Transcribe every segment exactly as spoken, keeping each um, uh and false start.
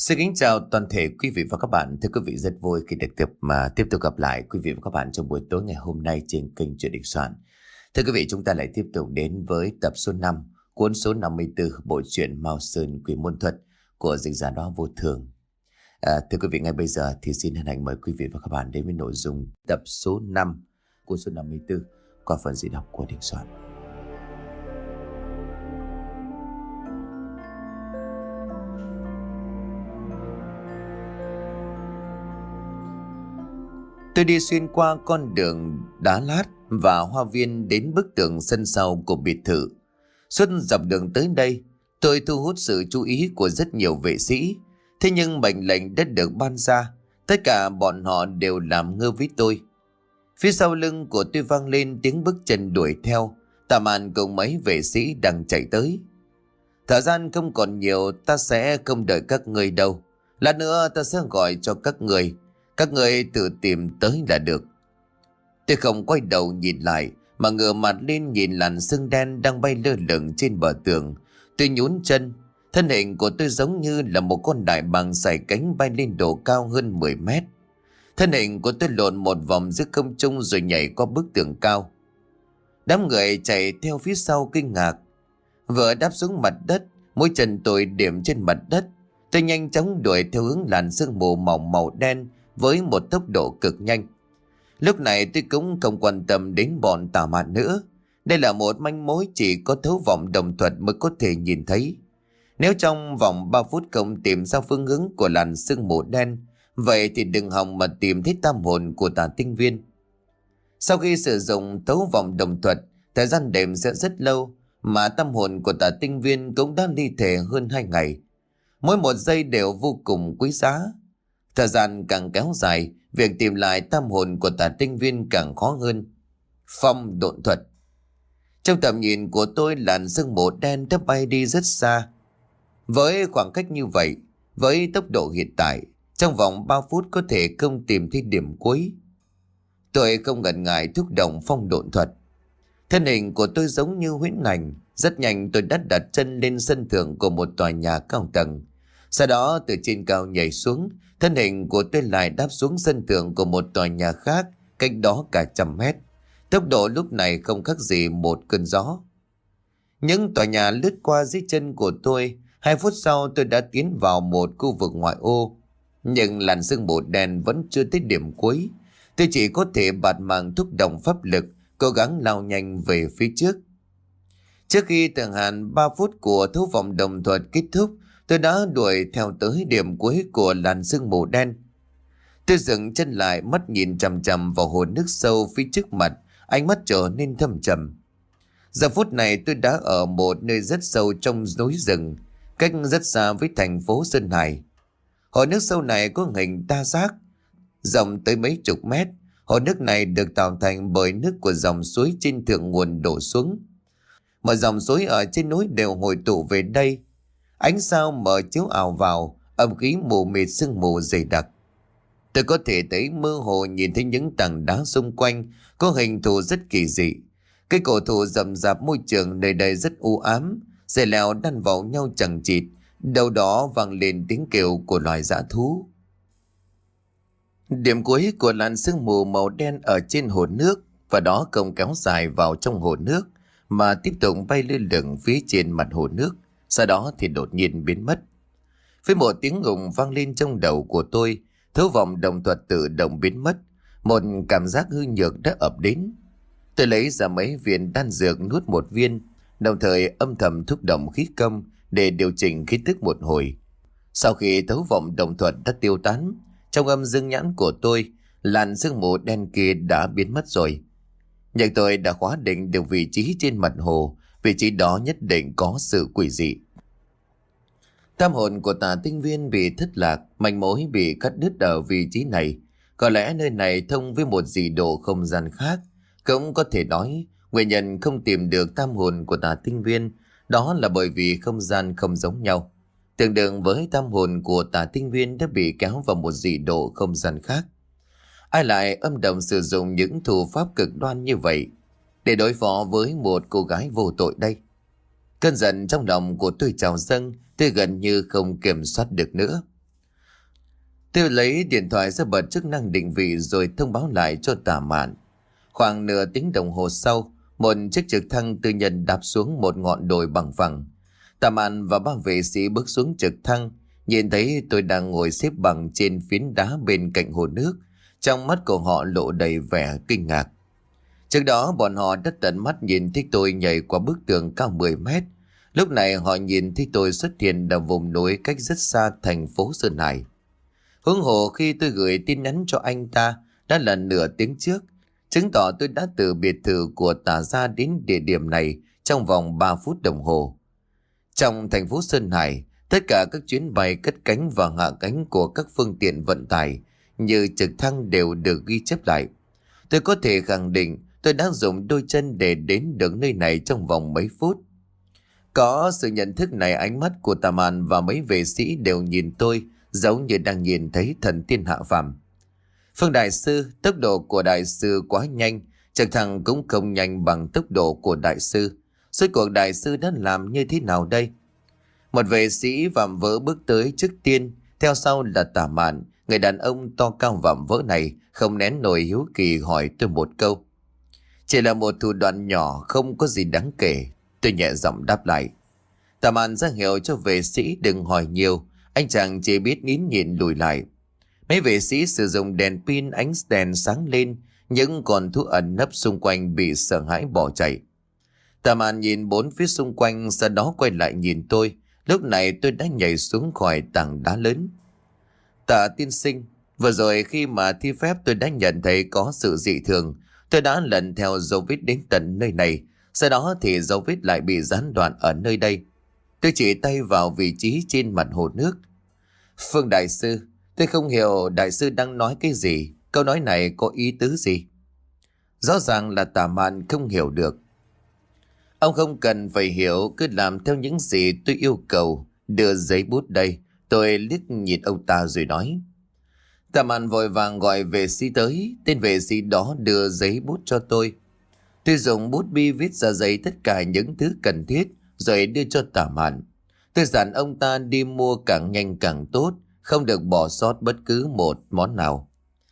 Xin kính chào toàn thể quý vị và các bạn. Thưa quý vị, rất vui khi được tiếp mà tiếp tục gặp lại quý vị và các bạn trong buổi tối ngày hôm nay trên kênh Chuyện Đình Soạn. Thưa quý vị, chúng ta lại tiếp tục đến với tập số năm, cuốn số năm mươi tư, bộ truyện Mao Sơn Quỷ Môn Thuật của dịch giả Đó Vô Thường. À, thưa quý vị, ngay bây giờ thì xin hân hạnh mời quý vị và các bạn đến với nội dung tập số năm, cuốn số năm mươi tư qua phần diễn đọc của Đình Soạn. Tôi đi xuyên qua con đường đá lát và hoa viên đến bức tường sân sau của biệt thự. Suốt dọc đường tới đây, tôi thu hút sự chú ý của rất nhiều vệ sĩ. Thế nhưng mệnh lệnh đã được ban ra, tất cả bọn họ đều làm ngơ với tôi. Phía sau lưng của tôi vang lên tiếng bước chân đuổi theo. Tà Mạn cùng mấy vệ sĩ đang chạy tới. Thời gian không còn nhiều, ta sẽ không đợi các người đâu. Lát nữa ta sẽ gọi cho các người. Các người tự tìm tới là được. Tôi không quay đầu nhìn lại, mà ngửa mặt lên nhìn làn sương đen đang bay lơ lửng trên bờ tường. Tôi nhún chân. Thân hình của tôi giống như là một con đại bàng sải cánh bay lên độ cao hơn mười mét. Thân hình của tôi lộn một vòng giữa không trung rồi nhảy qua bức tường cao. Đám người chạy theo phía sau kinh ngạc. Vừa đáp xuống mặt đất, mũi chân tôi điểm trên mặt đất. Tôi nhanh chóng đuổi theo hướng làn sương mù mỏng màu đen với một tốc độ cực nhanh. Lúc này tôi cũng không quan tâm đến bọn Tà Mạn nữa. Đây là một manh mối chỉ có thấu vọng đồng thuật mới có thể nhìn thấy. Nếu trong vòng ba phút không tìm ra phương hướng của làn sương mù đen, vậy thì đừng hòng mà tìm thấy tam hồn của Tà Tinh Viên. Sau khi sử dụng thấu vọng đồng thuật, thời gian đêm sẽ rất lâu, mà tâm hồn của Tà Tinh Viên cũng đã ly thể hơn hai ngày. Mỗi một giây đều vô cùng quý giá. Thời gian càng kéo dài, việc tìm lại tâm hồn của Tà Tinh Viên càng khó hơn. Phong độn thuật. Trong tầm nhìn của tôi, làn sương mù đen đã bay đi rất xa. Với khoảng cách như vậy, với tốc độ hiện tại, trong vòng ba phút có thể không tìm thấy điểm cuối. Tôi không ngần ngại thúc động phong độn thuật. Thân hình của tôi giống như huyễn ảnh. Rất nhanh tôi đã đặt chân lên sân thượng của một tòa nhà cao tầng. Sau đó từ trên cao nhảy xuống, thân hình của tôi lại đáp xuống sân thượng của một tòa nhà khác, cách đó cả trăm mét. Tốc độ lúc này không khác gì một cơn gió. Những tòa nhà lướt qua dưới chân của tôi. Hai phút sau tôi đã tiến vào một khu vực ngoại ô. Nhưng làn sương mù đen vẫn chưa tới điểm cuối. Tôi chỉ có thể bạt mạng thúc động pháp lực, cố gắng lao nhanh về phía trước. Trước khi thời hạn ba phút của thấu vọng đồng thuật kết thúc, tôi đã đuổi theo tới điểm cuối của làn sương mù đen. Tôi dừng chân lại, mắt nhìn chằm chằm vào hồ nước sâu phía trước mặt, ánh mắt trở nên thâm trầm. Giờ phút này tôi đã ở một nơi rất sâu trong núi rừng, cách rất xa với thành phố Sơn Hải. Hồ nước sâu này có hình đa giác, rộng tới mấy chục mét. Hồ nước này được tạo thành bởi nước của dòng suối trên thượng nguồn đổ xuống. Mọi dòng suối ở trên núi đều hội tụ về đây. Ánh sao mở chiếu ảo vào, âm khí mù mịt sương mù dày đặc. Tôi có thể thấy mơ hồ nhìn thấy những tảng đá xung quanh có hình thù rất kỳ dị. Cái cổ thụ rậm rạp, môi trường nơi đây rất u ám, dây leo đan vào nhau chằng chịt, đâu đó vang lên tiếng kêu của loài dã thú. Điểm cuối của làn sương mù màu đen ở trên hồ nước, và đó không kéo dài vào trong hồ nước mà tiếp tục bay lơ lửng phía trên mặt hồ nước. Sau đó thì đột nhiên biến mất. Với một tiếng ùng vang lên trong đầu của tôi, thấu vọng đồng thuật tự động biến mất. Một cảm giác hư nhược đã ập đến. Tôi lấy ra mấy viên đan dược nuốt một viên, đồng thời âm thầm thúc động khí công để điều chỉnh khí tức một hồi. Sau khi thấu vọng đồng thuật đã tiêu tán, trong âm dương nhãn của tôi, làn sương mù đen kia đã biến mất rồi. Nhưng tôi đã khóa định được vị trí trên mặt hồ. Vị trí đó nhất định có sự quỷ dị. Tâm hồn của Tà Tinh Viên bị thất lạc, manh mối bị cắt đứt ở vị trí này. Có lẽ nơi này thông với một dị độ không gian khác. Cũng có thể nói, nguyên nhân không tìm được tâm hồn của Tà Tinh Viên đó là bởi vì không gian không giống nhau. Tương đương với tâm hồn của Tà Tinh Viên đã bị kéo vào một dị độ không gian khác. Ai lại âm thầm sử dụng những thủ pháp cực đoan như vậy để đối phó với một cô gái vô tội đây? Cơn giận trong lòng của tôi trào dâng, tôi gần như không kiểm soát được nữa. Tôi lấy điện thoại ra bật chức năng định vị rồi thông báo lại cho Tà Mạn. Khoảng nửa tiếng đồng hồ sau, một chiếc trực thăng tư nhân đáp xuống một ngọn đồi bằng phẳng. Tà Mạn và ba vệ sĩ bước xuống trực thăng, nhìn thấy tôi đang ngồi xếp bằng trên phiến đá bên cạnh hồ nước. Trong mắt của họ lộ đầy vẻ kinh ngạc. Trước đó bọn họ đã tận mắt nhìn thấy tôi nhảy qua bức tường cao mười mét. Lúc này họ nhìn thấy tôi xuất hiện ở vùng núi cách rất xa thành phố Sơn Hải. Huống hồ khi tôi gửi tin nhắn cho anh ta đã là nửa tiếng trước, chứng tỏ tôi đã từ biệt thự của Tà gia đến địa điểm này trong vòng ba phút đồng hồ. Trong thành phố Sơn Hải, tất cả các chuyến bay cất cánh và hạ cánh của các phương tiện vận tải như trực thăng đều được ghi chép lại. Tôi có thể khẳng định tôi đã dùng đôi chân để đến được nơi này trong vòng mấy phút. Có sự nhận thức này, ánh mắt của Tà Mạn và mấy vệ sĩ đều nhìn tôi giống như đang nhìn thấy thần tiên hạ phàm. Phương đại sư, tốc độ của đại sư quá nhanh, trực thăng cũng không nhanh bằng tốc độ của đại sư. Suốt cuộc đại sư đã làm như thế nào đây? Một vệ sĩ vạm vỡ bước tới trước tiên, theo sau là Tà Mạn. Người đàn ông to cao vạm vỡ này không nén nổi hiếu kỳ hỏi tôi một câu. Chỉ là một thủ đoạn nhỏ, không có gì đáng kể, tôi nhẹ giọng đáp lại. Tà Mạn ra hiệu cho vệ sĩ đừng hỏi nhiều. Anh chàng chỉ biết nín nhịn lùi lại. Mấy vệ sĩ sử dụng đèn pin, ánh đèn sáng lên, những con thú ẩn nấp xung quanh bị sợ hãi bỏ chạy. Tà Mạn nhìn bốn phía xung quanh, sau đó quay lại nhìn tôi. Lúc này tôi đã nhảy xuống khỏi tảng đá lớn. Tạ tiên sinh, vừa rồi khi mà thi phép tôi đã nhận thấy có sự dị thường. Tôi đã lần theo dấu vết đến tận nơi này. Sau đó thì dấu vết lại bị gián đoạn ở nơi đây. Tôi chỉ tay vào vị trí trên mặt hồ nước. Phương đại sư, tôi không hiểu đại sư đang nói cái gì. Câu nói này có ý tứ gì? Rõ ràng là Tà Mạn không hiểu được. Ông không cần phải hiểu, cứ làm theo những gì tôi yêu cầu. Đưa giấy bút đây. Tôi liếc nhìn ông ta rồi nói. Tà Mạn vội vàng gọi vệ sĩ tới. Tên vệ sĩ đó đưa giấy bút cho tôi. Tôi dùng bút bi viết ra giấy tất cả những thứ cần thiết rồi đưa cho Tà Mạn. Tôi dặn ông ta đi mua càng nhanh càng tốt, không được bỏ sót bất cứ một món nào.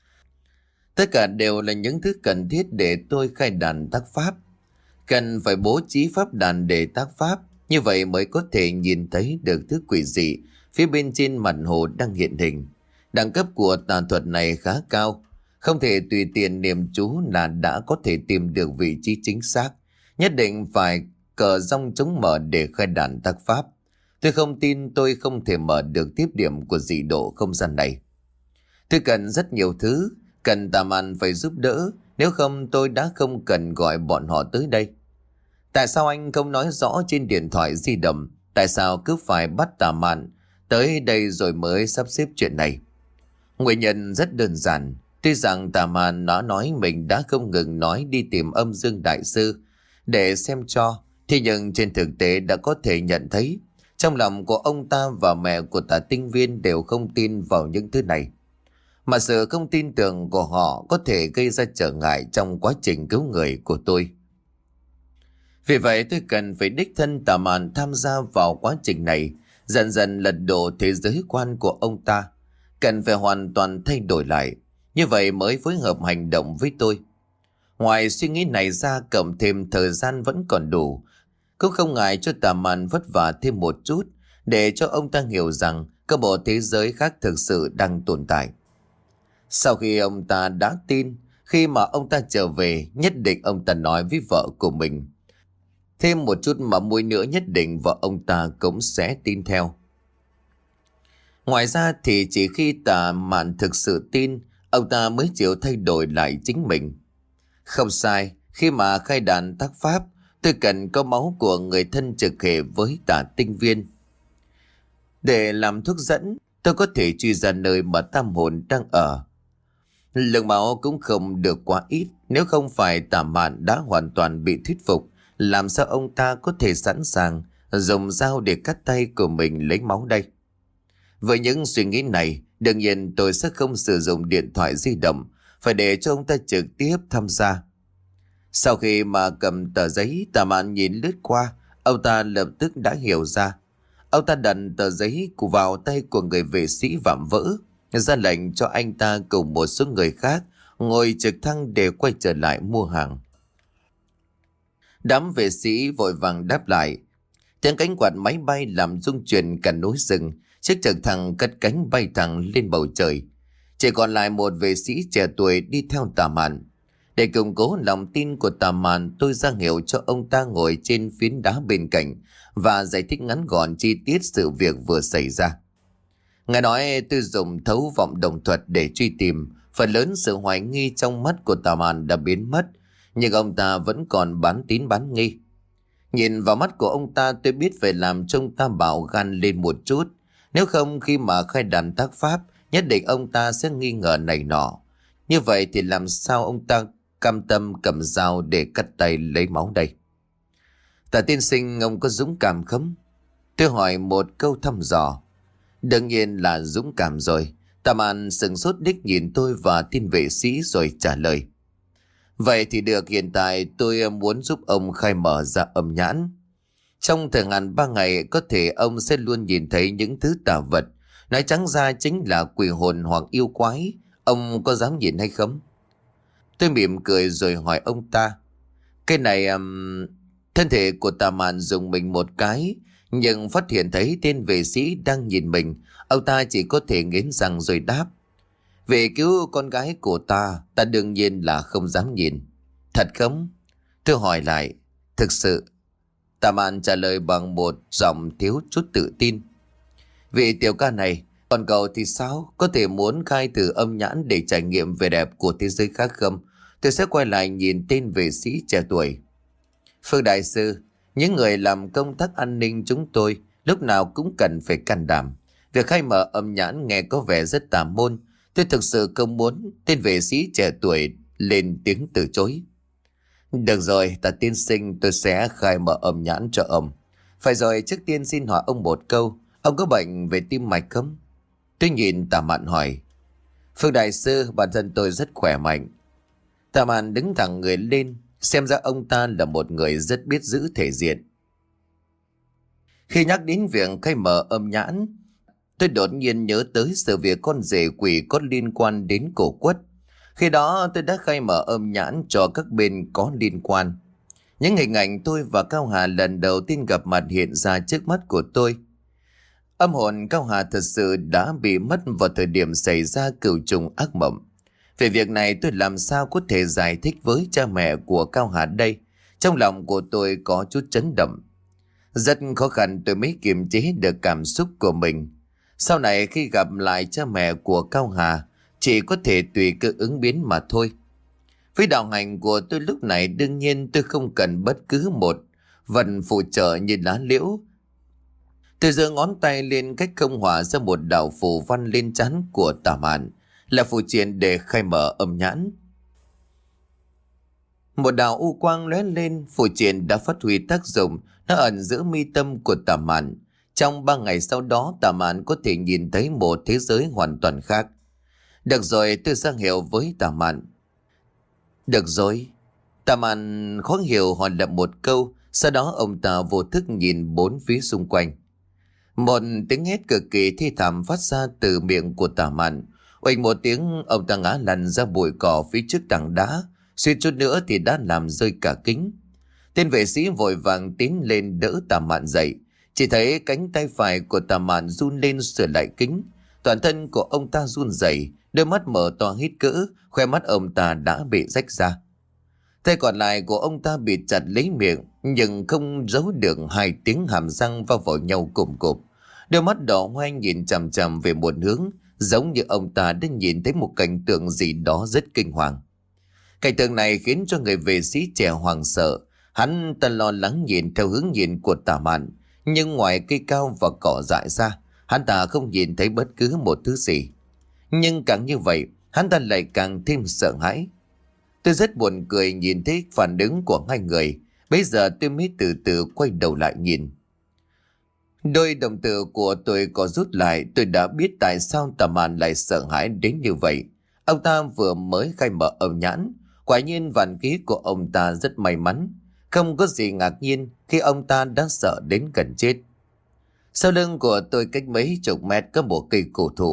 Tất cả đều là những thứ cần thiết để tôi khai đàn tác pháp. Cần phải bố trí pháp đàn để tác pháp, như vậy mới có thể nhìn thấy được thứ quỷ dị phía bên trên mặt hồ đang hiện hình. Đẳng cấp của tà thuật này khá cao, không thể tùy tiện niệm chú là đã có thể tìm được vị trí chính xác. Nhất định phải cờ rong chống mở để khai đàn tác pháp. Tôi không tin tôi không thể mở được tiếp điểm của dị độ không gian này. Tôi cần rất nhiều thứ, cần Tà Mạn phải giúp đỡ, nếu không tôi đã không cần gọi bọn họ tới đây. Tại sao anh không nói rõ trên điện thoại di động? Tại sao cứ phải bắt Tà Mạn tới đây rồi mới sắp xếp chuyện này? Nguyên nhân rất đơn giản. Tuy rằng Tà Mạn nó nói mình đã không ngừng nói đi tìm âm dương đại sư để xem cho, thì nhưng trên thực tế đã có thể nhận thấy trong lòng của ông ta và mẹ của Tả Tinh Viên đều không tin vào những thứ này. Mà sự không tin tưởng của họ có thể gây ra trở ngại trong quá trình cứu người của tôi. Vì vậy tôi cần phải đích thân Tà Mạn tham gia vào quá trình này, dần dần lật đổ thế giới quan của ông ta. Cần phải hoàn toàn thay đổi lại, như vậy mới phối hợp hành động với tôi. Ngoài suy nghĩ này ra, cộng thêm thời gian vẫn còn đủ, cũng không ngại cho Tà Mạn vất vả thêm một chút để cho ông ta hiểu rằng có một thế giới khác thực sự đang tồn tại. Sau khi ông ta đã tin, khi mà ông ta trở về, nhất định ông ta nói với vợ của mình. Thêm một chút mà mùi nữa, nhất định vợ ông ta cũng sẽ tin theo. Ngoài ra thì chỉ khi Tà Mạn thực sự tin, ông ta mới chịu thay đổi lại chính mình. Không sai, khi mà khai đàn tác pháp, tôi cần có máu của người thân trực hệ với Tả Tinh Viên. Để làm thuốc dẫn, tôi có thể truy ra nơi mà tam hồn đang ở. Lượng máu cũng không được quá ít, nếu không phải Tà Mạn đã hoàn toàn bị thuyết phục, làm sao ông ta có thể sẵn sàng dùng dao để cắt tay của mình lấy máu đây? Với những suy nghĩ này, đương nhiên tôi sẽ không sử dụng điện thoại di động, phải để cho ông ta trực tiếp tham gia. Sau khi mà cầm tờ giấy, Tà Mạn nhìn lướt qua, ông ta lập tức đã hiểu ra. Ông ta đặt tờ giấy vào tay của người vệ sĩ vạm vỡ. ra lệnh cho anh ta cùng một số người khác ngồi trực thăng để quay trở lại mua hàng. Đám vệ sĩ vội vàng đáp lại. Tiếng cánh quạt máy bay làm rung chuyển cả núi rừng. Chiếc trực thăng cất cánh bay thẳng lên bầu trời. Chỉ còn lại một vệ sĩ trẻ tuổi đi theo Tà Mạn. Để củng cố lòng tin của Tà Mạn, tôi ra hiệu cho ông ta ngồi trên phiến đá bên cạnh và giải thích ngắn gọn chi tiết sự việc vừa xảy ra. Ngài nói tôi dùng thấu vọng đồng thuật để truy tìm. Phần lớn sự hoài nghi trong mắt của Tà Mạn đã biến mất, nhưng ông ta vẫn còn bán tín bán nghi. Nhìn vào mắt của ông ta, tôi biết phải làm trông Tam Bảo gan lên một chút. Nếu không, khi mà khai đàn tác pháp, nhất định ông ta sẽ nghi ngờ này nọ. Như vậy thì làm sao ông ta cam tâm cầm dao để cắt tay lấy máu đây? Tả tiên sinh, ông có dũng cảm không? Tôi hỏi một câu thăm dò. Đương nhiên là dũng cảm rồi. Tà Mạn sừng sốt đích nhìn tôi và tin vệ sĩ rồi trả lời. Vậy thì được, hiện tại tôi muốn giúp ông khai mở ra âm nhãn. Trong thời ngàn ba ngày, có thể ông sẽ luôn nhìn thấy những thứ tà vật. Nói trắng ra chính là quỷ hồn hoặc yêu quái. Ông có dám nhìn hay không? Tôi mỉm cười rồi hỏi ông ta. Cái này... Um... Thân thể của Tà Mạn dùng mình một cái, nhưng phát hiện thấy tên vệ sĩ đang nhìn mình. Ông ta chỉ có thể nghiến răng rồi đáp. Về cứu con gái của ta, ta đương nhiên là không dám nhìn. Thật không? Tôi hỏi lại. Thực sự. Tà Mạn trả lời bằng một giọng thiếu chút tự tin. Vị tiểu ca này, còn cậu thì sao? Có thể muốn khai thử âm nhãn để trải nghiệm vẻ đẹp của thế giới khác không? Tôi sẽ quay lại nhìn tên vệ sĩ trẻ tuổi. Phương đại sư, những người làm công tác an ninh chúng tôi lúc nào cũng cần phải can đảm. Việc khai mở âm nhãn nghe có vẻ rất tà môn. Tôi thực sự không muốn. Tên vệ sĩ trẻ tuổi lên tiếng từ chối. Được rồi, Tả tiên sinh, tôi sẽ khai mở âm nhãn cho ông. Phải rồi, trước tiên xin hỏi ông một câu. Ông có bệnh về tim mạch không? Tôi nhìn Tà Mạn hỏi. Phương đại sư, bản thân tôi rất khỏe mạnh. Tà Mạn đứng thẳng người lên. Xem ra ông ta là một người rất biết giữ thể diện. Khi nhắc đến việc khai mở âm nhãn, tôi đột nhiên nhớ tới sự việc con rể quỷ có liên quan đến cổ quất. Khi đó tôi đã khai mở âm nhãn cho các bên có liên quan. Những hình ảnh tôi và Cao Hà lần đầu tiên gặp mặt hiện ra trước mắt của tôi. Âm hồn Cao Hà thật sự đã bị mất vào thời điểm xảy ra cửu trùng ác mộng. Về việc này tôi làm sao có thể giải thích với cha mẹ của Cao Hà đây? Trong lòng của tôi có chút chấn động. Rất khó khăn tôi mới kiềm chế được cảm xúc của mình. Sau này khi gặp lại cha mẹ của Cao Hà, chỉ có thể tùy cơ ứng biến mà thôi. Với đạo hành của tôi lúc này, đương nhiên tôi không cần bất cứ một vật phụ trợ như lá liễu. Tôi giơ ngón tay lên cách không hòa ra một đạo phù văn lên trán của Tà Mạn, là phù triện để khai mở âm nhãn. Một đạo u quang lóe lên, phù triện đã phát huy tác dụng, nó ẩn giữa mi tâm của Tà Mạn. Trong ba ngày sau đó, Tà Mạn có thể nhìn thấy một thế giới hoàn toàn khác. Được rồi, tôi ra hiệu với Tà Mạn. Được rồi. Tà Mạn khó hiểu hỏi lại một câu, sau đó ông ta vô thức nhìn bốn phía xung quanh. Một tiếng hét cực kỳ thi thảm phát ra từ miệng của Tà Mạn. Oanh một tiếng, ông ta ngã lăn ra bụi cỏ phía trước tảng đá, suýt chút nữa thì đã làm rơi cả kính. Tên vệ sĩ vội vàng tiến lên đỡ Tà Mạn dậy. Chỉ thấy cánh tay phải của Tà Mạn run lên sửa lại kính. Toàn thân của ông ta run rẩy, đôi mắt mở to hít cỡ, khoe mắt ông ta đã bị rách ra. Tay còn lại của ông ta bị chặt lấy miệng, nhưng không giấu được hai tiếng hàm răng va vào nhau cụm cụp. Đôi mắt đỏ hoe nhìn chằm chằm về một hướng, giống như ông ta đã nhìn thấy một cảnh tượng gì đó rất kinh hoàng. Cảnh tượng này khiến cho người vệ sĩ trẻ hoảng sợ. Hắn ta lo lắng nhìn theo hướng nhìn của Tà Mạn, nhưng ngoài cây cao và cỏ dại ra, hắn ta không nhìn thấy bất cứ một thứ gì. Nhưng càng như vậy, hắn ta lại càng thêm sợ hãi. Tôi rất buồn cười nhìn thấy phản ứng của hai người. Bây giờ tôi mới từ từ quay đầu lại nhìn. Đôi đồng tử của tôi có rút lại. Tôi đã biết tại sao Tà Mạn lại sợ hãi đến như vậy. Ông ta vừa mới khai mở âm nhãn. Quả nhiên vạn khí của ông ta rất may mắn. Không có gì ngạc nhiên khi ông ta đã sợ đến gần chết. Sau lưng của tôi cách mấy chục mét có một cây cổ thụ.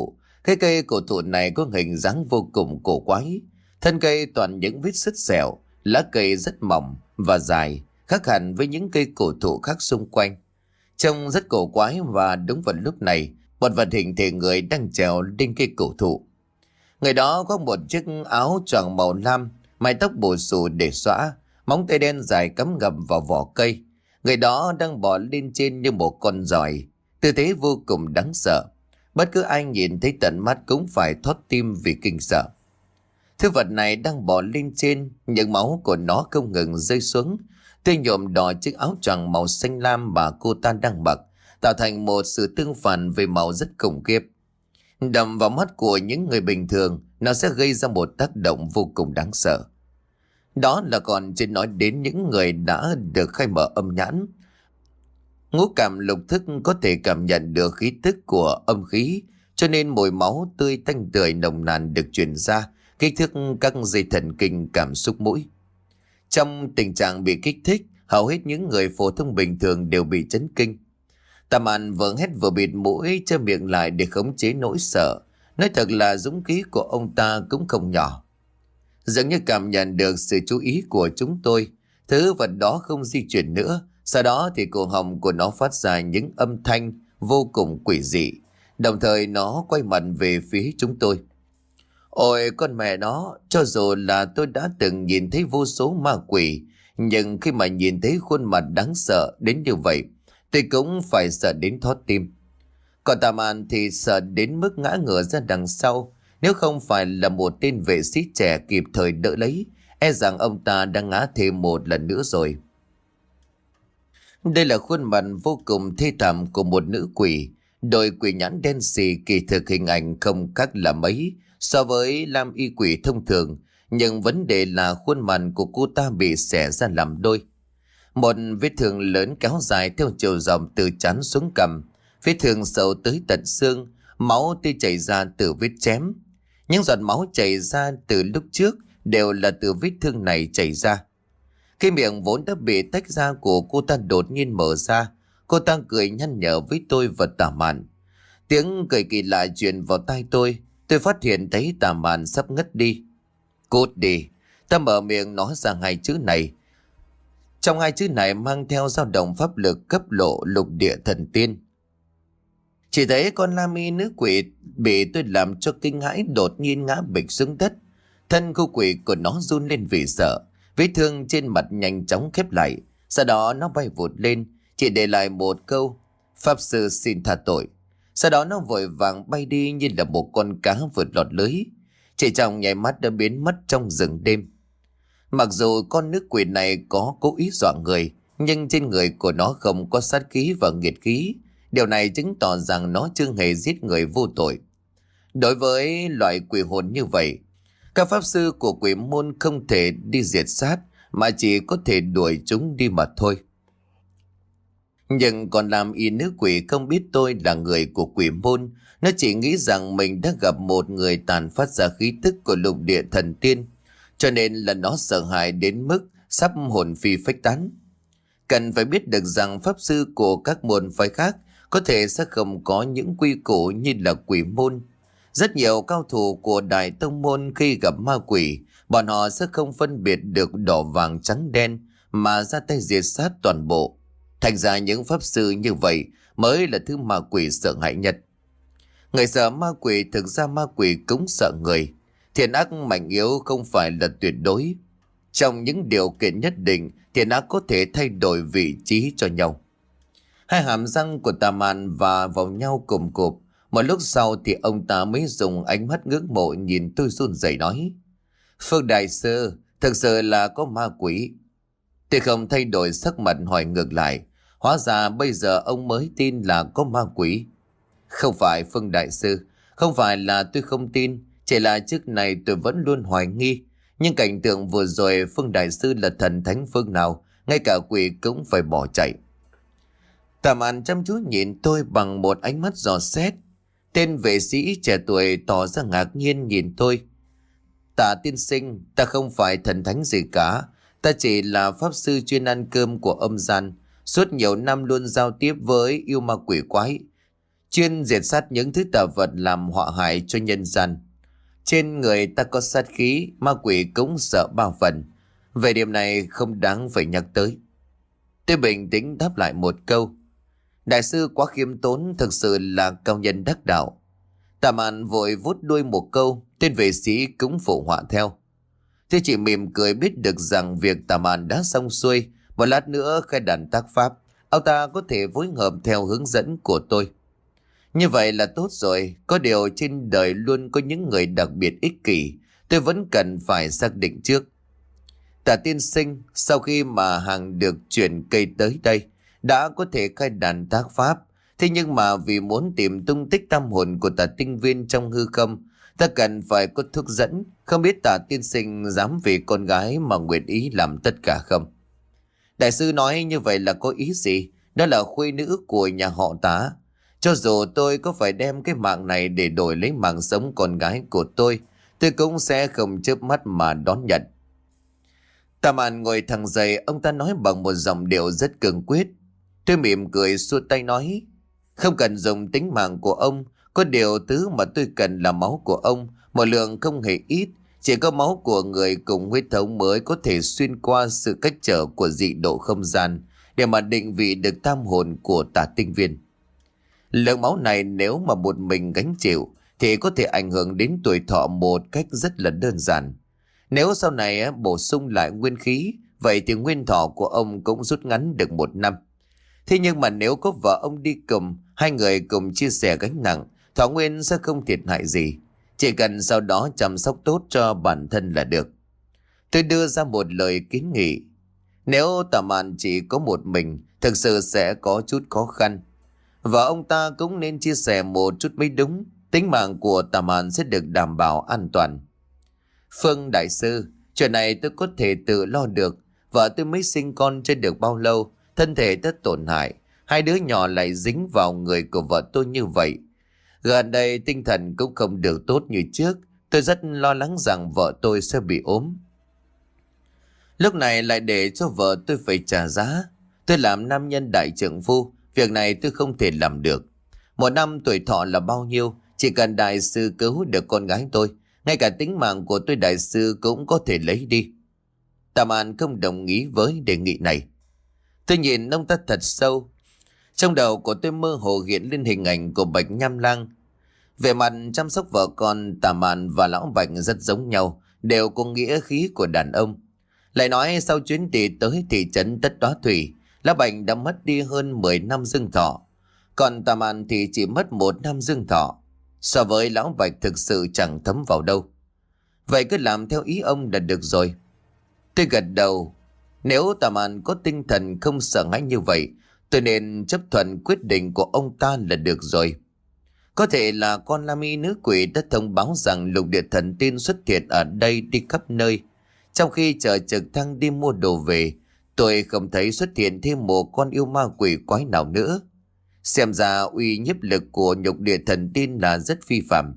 Cái cây cổ thụ này có hình dáng vô cùng cổ quái. Thân cây toàn những vết sứt sẹo, lá cây rất mỏng và dài, khác hẳn với những cây cổ thụ khác xung quanh. Trông rất cổ quái, và đúng vào lúc này, một vật hình thể người đang trèo lên cây cổ thụ. Người đó có một chiếc áo choàng màu lam, mái tóc bù xù để xõa, móng tay đen dài cắm ngầm vào vỏ cây. Người đó đang bò lên trên như một con giòi, tư thế vô cùng đáng sợ. Bất cứ ai nhìn thấy tận mắt cũng phải thót tim vì kinh sợ. Thứ vật này đang bò lên trên, những máu của nó không ngừng rơi xuống, tươi nhuộm đỏ chiếc áo choàng màu xanh lam mà cô ta đang mặc, tạo thành một sự tương phản về màu rất khủng khiếp. Đầm vào mắt của những người bình thường, nó sẽ gây ra một tác động vô cùng đáng sợ. Đó là còn chưa nói đến những người đã được khai mở âm nhãn. Ngũ cảm lục thức có thể cảm nhận được khí tức của âm khí, cho nên mùi máu tươi tanh tưởi nồng nàn được truyền ra, kích thích các dây thần kinh cảm xúc mũi. Trong tình trạng bị kích thích, hầu hết những người phổ thông bình thường đều bị chấn kinh. Tà Mạn vừa hét vừa bịt mũi, che miệng lại để khống chế nỗi sợ. Nói thật là dũng khí của ông ta cũng không nhỏ. Dường như cảm nhận được sự chú ý của chúng tôi, thứ vật đó không di chuyển nữa. Sau đó thì cổ họng của nó phát ra những âm thanh vô cùng quỷ dị. Đồng thời nó quay mặt về phía chúng tôi. Ôi con mẹ nó, cho dù là tôi đã từng nhìn thấy vô số ma quỷ, nhưng khi mà nhìn thấy khuôn mặt đáng sợ đến như vậy, tôi cũng phải sợ đến thót tim. Còn Tà Mạn thì sợ đến mức ngã ngửa ra đằng sau. Nếu không phải là một tên vệ sĩ trẻ kịp thời đỡ lấy, e rằng ông ta đang ngã thêm một lần nữa rồi. Đây là khuôn mặt vô cùng thê thảm của một nữ quỷ. Đôi quỷ nhãn đen xì, kỳ thực hình ảnh không khác là mấy so với lam y quỷ thông thường, nhưng vấn đề là khuôn mặt của cô ta bị xẻ ra làm đôi. Một vết thương lớn kéo dài theo chiều dọc từ trán xuống cằm, vết thương sâu tới tận xương, máu tươi chảy ra từ vết chém. Những giọt máu chảy ra từ lúc trước đều là từ vết thương này chảy ra. Cái miệng vốn đã bị tách ra của cô ta đột nhiên mở ra. Cô ta cười nhăn nhở với tôi và Tà Mạn. Tiếng cười kỳ lạ truyền vào tai tôi. Tôi phát hiện thấy Tà Mạn sắp ngất đi. Cút đi. Ta mở miệng nói ra hai chữ này. Trong hai chữ này mang theo dao động pháp lực cấp lộ lục địa thần tiên. Chỉ thấy con la mi nữ quỷ bị tôi làm cho kinh hãi đột nhiên ngã bịch xuống đất. Thân khu quỷ của nó run lên vì sợ. Vết thương trên mặt nhanh chóng khép lại. Sau đó nó bay vụt lên, chỉ để lại một câu: Pháp sư xin tha tội. Sau đó nó vội vàng bay đi như là một con cá vượt lọt lưới. Chỉ trong nháy mắt đã biến mất trong rừng đêm. Mặc dù con nữ quỷ này có cố ý dọa người, nhưng trên người của nó không có sát khí và nghiệt khí. Điều này chứng tỏ rằng nó chưa hề giết người vô tội. Đối với loại quỷ hồn như vậy, các pháp sư của quỷ môn không thể đi diệt sát, mà chỉ có thể đuổi chúng đi mà thôi. Nhưng còn làm y nữ quỷ không biết tôi là người của quỷ môn. Nó chỉ nghĩ rằng mình đã gặp một người tàn phát ra khí tức của lục địa thần tiên, cho nên là nó sợ hãi đến mức sắp hồn phi phách tán. Cần phải biết được rằng pháp sư của các môn phái khác có thể sẽ không có những quy củ như là quỷ môn. Rất nhiều cao thủ của đại tông môn khi gặp ma quỷ, bọn họ sẽ không phân biệt được đỏ vàng trắng đen mà ra tay diệt sát toàn bộ. Thành ra những pháp sư như vậy mới là thứ ma quỷ sợ hãi nhất. Người sợ ma quỷ, thực ra ma quỷ cũng sợ người. Thiện ác mạnh yếu không phải là tuyệt đối. Trong những điều kiện nhất định, thiện ác có thể thay đổi vị trí cho nhau. Hai hàm răng của Tà Mạn và vào nhau cùng cụp. Một lúc sau thì ông ta mới dùng ánh mắt ngưỡng mộ nhìn tôi run rẩy nói: Phương đại sư, thực sự là có ma quỷ. Tôi không thay đổi sắc mặt hỏi ngược lại: Hóa ra bây giờ ông mới tin là có ma quỷ. Không phải Phương đại sư, không phải là tôi không tin, chỉ là trước này tôi vẫn luôn hoài nghi. Nhưng cảnh tượng vừa rồi, Phương đại sư là thần thánh phương nào, ngay cả quỷ cũng phải bỏ chạy. Tà Mạn chăm chú nhìn tôi bằng một ánh mắt dò xét. Tên vệ sĩ trẻ tuổi tỏ ra ngạc nhiên nhìn tôi. Tạ tiên sinh, ta không phải thần thánh gì cả. Ta chỉ là pháp sư chuyên ăn cơm của âm gian. Suốt nhiều năm luôn giao tiếp với yêu ma quỷ quái. chuyên diệt sát những thứ tà vật làm họa hại cho nhân gian. Trên người ta có sát khí, ma quỷ cũng sợ ba phần. Về điểm này không đáng phải nhắc tới. Tôi bình tĩnh đáp lại một câu. Đại sư quá khiêm tốn, thực sự là cao nhân đắc đạo. Tà Mạn vội vút đuôi một câu, tên vệ sĩ cũng phụ họa theo. Tôi chỉ mỉm cười, biết được rằng việc Tà Mạn đã xong xuôi. Một lát nữa khai đàn tác pháp, ông ta có thể phối hợp theo hướng dẫn của tôi. Như vậy là tốt rồi. Có điều trên đời luôn có những người đặc biệt ích kỷ, tôi vẫn cần phải xác định trước. Tả tiên sinh sau khi mà hàng được chuyển cây tới đây đã có thể khai đàn tác pháp. Thế nhưng mà vì muốn tìm tung tích tâm hồn của tả tinh viên trong hư không, ta cần phải có thuốc dẫn. Không biết tả tiên sinh dám vì con gái mà nguyện ý làm tất cả không? Đại sư nói như vậy là có ý gì? Đó là khuê nữ của nhà họ Tả. Cho dù tôi có phải đem cái mạng này để đổi lấy mạng sống con gái của tôi, tôi cũng sẽ không chớp mắt mà đón nhận. Tà Mạn ngồi thẳng dậy, ông ta nói bằng một giọng điệu rất cương quyết. Tôi mỉm cười xua tay nói, không cần dùng tính mạng của ông, có điều thứ mà tôi cần là máu của ông, một lượng không hề ít. Chỉ có máu của người cùng huyết thống mới có thể xuyên qua sự cách trở của dị độ không gian để mà định vị được tam hồn của Tả tinh viên. Lượng máu này nếu mà một mình gánh chịu thì có thể ảnh hưởng đến tuổi thọ một cách rất là đơn giản. Nếu sau này bổ sung lại nguyên khí, vậy thì nguyên thọ của ông cũng rút ngắn được một năm. Thế nhưng mà nếu có vợ ông đi cùng, hai người cùng chia sẻ gánh nặng, thọ nguyên sẽ không thiệt hại gì. Chỉ cần sau đó chăm sóc tốt cho bản thân là được. Tôi đưa ra một lời kiến nghị. Nếu Tả Mạn chỉ có một mình, thực sự sẽ có chút khó khăn. Và ông ta cũng nên chia sẻ một chút mới đúng. Tính mạng của Tả Mạn sẽ được đảm bảo an toàn. Phương đại sư, chuyện này tôi có thể tự lo được. Vợ tôi mới sinh con chưa được bao lâu, thân thể rất tổn hại. Hai đứa nhỏ lại dính vào người của vợ tôi như vậy. Gần đây tinh thần cũng không được tốt như trước. Tôi rất lo lắng rằng vợ tôi sẽ bị ốm. Lúc này lại để cho vợ tôi phải trả giá. Tôi làm nam nhân đại trượng phu, việc này tôi không thể làm được. Một năm tuổi thọ là bao nhiêu? Chỉ cần đại sư cứu được con gái tôi, ngay cả tính mạng của tôi đại sư cũng có thể lấy đi. Tà Mạn không đồng ý với đề nghị này. Tôi nhìn ông ta thật sâu. Trong đầu của tôi mơ hồ hiện lên hình ảnh của Bạch Nham Lang. Về mặt chăm sóc vợ con, Tà Mạn và lão Bạch rất giống nhau, đều có nghĩa khí của đàn ông. Lại nói sau chuyến đi tới thị trấn Tất Đóa Thủy, lão Bạch đã mất đi hơn mười năm dương thọ, còn Tà Mạn thì chỉ mất một năm dương thọ. So với lão Bạch thực sự chẳng thấm vào đâu. Vậy cứ làm theo ý ông là được rồi. Tôi gật đầu. Nếu Tà Mạn có tinh thần không sợ hãi như vậy, tôi nên chấp thuận quyết định của ông ta là được rồi. Có thể là con Lam Y nữ quỷ đã thông báo rằng lục địa thần tiên xuất hiện ở đây đi khắp nơi. Trong khi chờ trực thăng đi mua đồ về, tôi không thấy xuất hiện thêm một con yêu ma quỷ quái nào nữa. Xem ra uy nhiếp lực của nhục địa thần tiên là rất phi phạm.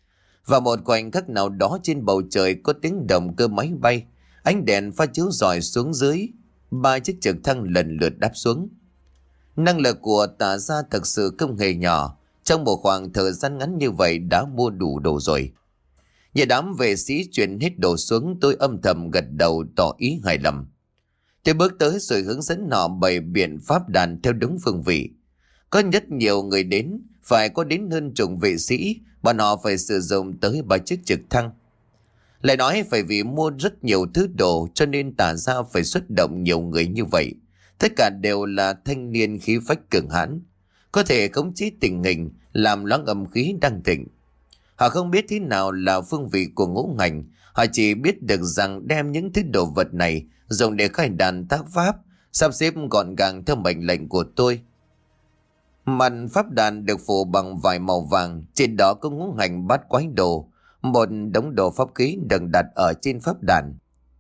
Và một khoảnh khắc nào đó trên bầu trời có tiếng động cơ máy bay, ánh đèn pha chiếu rọi xuống dưới, ba chiếc trực thăng lần lượt đáp xuống. Năng lực của Tả gia thật sự không hề nhỏ, trong một khoảng thời gian ngắn như vậy đã mua đủ đồ rồi. Nhìn đám vệ sĩ chuyển hết đồ xuống, tôi âm thầm gật đầu tỏ ý hài lòng. Tôi bước tới rồi hướng dẫn họ bày biện pháp đàn theo đúng phương vị. Có rất nhiều người đến, phải có đến hơn chục vệ sĩ, bọn họ phải sử dụng tới ba chiếc trực thăng. Lại nói phải vì mua rất nhiều thứ đồ cho nên Tả gia phải xuất động nhiều người như vậy. Tất cả đều là thanh niên khí phách cường hãn, có thể khống chế tình hình, làm loãng âm khí đang thịnh. Họ không biết thế nào là phương vị của ngũ hành, họ chỉ biết được rằng đem những thứ đồ vật này dùng để khai đàn tác pháp, sắp xếp gọn gàng theo mệnh lệnh của tôi. Mặt pháp đàn được phủ bằng vải màu vàng, trên đó có ngũ hành bát quái đồ, một đống đồ pháp khí được đặt ở trên pháp đàn.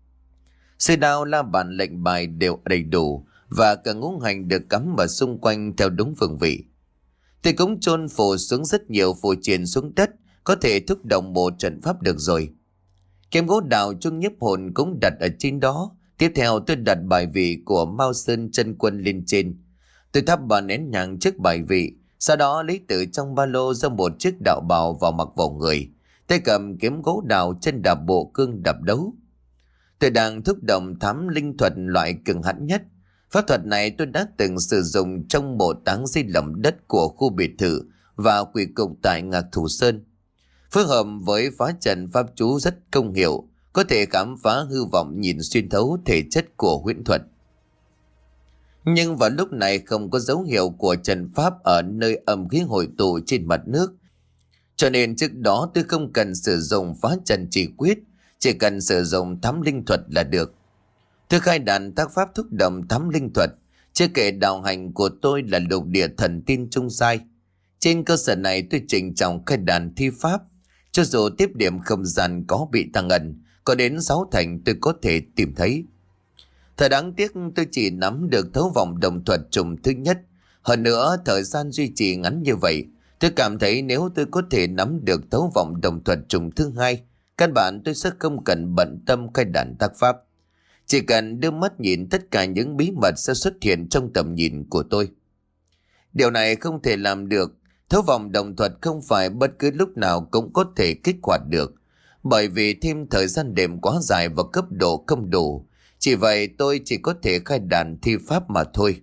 Sư đao, la bàn, lệnh bài đều đầy đủ, và cả ngũ hành được cắm ở xung quanh theo đúng phương vị. Tôi cũng chôn phù xuống rất nhiều phù triền xuống đất, có thể thúc động một trận pháp được rồi. Kiếm gỗ đào chuông nhiếp hồn cũng đặt ở trên đó. Tiếp theo tôi đặt bài vị của Mao Sơn chân quân lên trên. Tôi thắp ba nén nhang trước bài vị, Sau đó lấy từ trong ba lô ra một chiếc đạo bào vào mặc vào người, tay cầm kiếm gỗ đào, chân đạp bộ cương đạp đấu. Tôi đang thúc động thám linh thuật loại cường hãn nhất. Pháp thuật này tôi đã từng sử dụng trong mộ táng dưới lòng đất của khu biệt thự và quỷ cục tại Ngạc Thủ Sơn. Phối hợp với phá trận pháp chú rất công hiệu, có thể khám phá hư vọng, nhìn xuyên thấu thể chất của huyễn thuật. Nhưng vào lúc này không có dấu hiệu của trận pháp ở nơi âm khí hội tụ trên mặt nước. Cho nên trước đó tôi không cần sử dụng phá trận chỉ quyết, chỉ cần sử dụng thám linh thuật là được. Tôi khai đàn tác pháp thúc động thám linh thuật, chưa kể đạo hành của tôi là lục địa thần tiên trung giai. Trên cơ sở này tôi chỉnh trọng khai đàn thi pháp, cho dù tiếp điểm không gian có bị tăng ẩn, có đến sáu thành tôi có thể tìm thấy. Thật đáng tiếc tôi chỉ nắm được thấu vọng đồng thuật trùng thứ nhất. Hơn nữa thời gian duy trì ngắn như vậy, tôi cảm thấy nếu tôi có thể nắm được thấu vọng đồng thuật trùng thứ hai, căn bản tôi sẽ không cần bận tâm khai đàn tác pháp. Chỉ cần đưa mắt nhìn, tất cả những bí mật sẽ xuất hiện trong tầm nhìn của tôi. Điều này không thể làm được. Thấu vọng đồng thuật không phải bất cứ lúc nào cũng có thể kích hoạt được, bởi vì thêm thời gian đêm quá dài và cấp độ không đủ. Chỉ vậy tôi chỉ có thể khai đàn thi pháp mà thôi.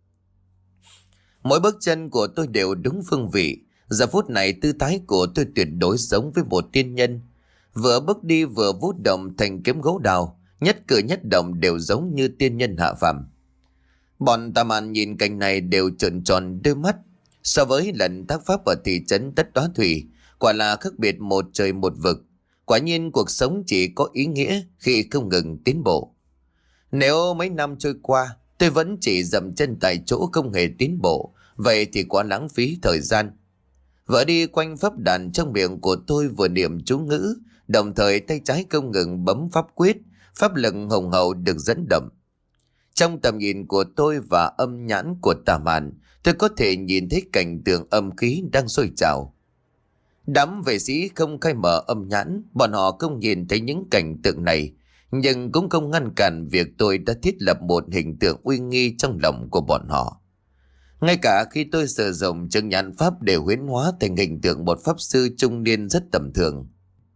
Mỗi bước chân của tôi đều đúng phương vị. Giờ phút này tư thái của tôi tuyệt đối giống với một tiên nhân. Vừa bước đi vừa vút động thành kiếm gỗ đào, nhất cử nhất động đều giống như tiên nhân hạ phàm. Bọn tà màn nhìn cảnh này đều trợn tròn đôi mắt. So với lần tác pháp ở thị trấn Tất Đóa Thủy, quả là khác biệt một trời một vực. Quả nhiên cuộc sống chỉ có ý nghĩa khi không ngừng tiến bộ. Nếu mấy năm trôi qua tôi vẫn chỉ dậm chân tại chỗ không hề tiến bộ, vậy thì quá lãng phí thời gian. Vợ đi quanh pháp đàn, trong miệng của tôi vừa niệm chú ngữ, đồng thời tay trái không ngừng bấm pháp quyết, pháp lực hùng hậu được dẫn động. Trong tầm nhìn của tôi và âm nhãn của tà màn, tôi có thể nhìn thấy cảnh tượng âm khí đang sôi trào. Đám vệ sĩ không khai mở âm nhãn, bọn họ không nhìn thấy những cảnh tượng này, nhưng cũng không ngăn cản việc tôi đã thiết lập một hình tượng uy nghi trong lòng của bọn họ. Ngay cả khi tôi sử dụng chứng nhãn pháp để huyễn hóa thành hình tượng một pháp sư trung niên rất tầm thường.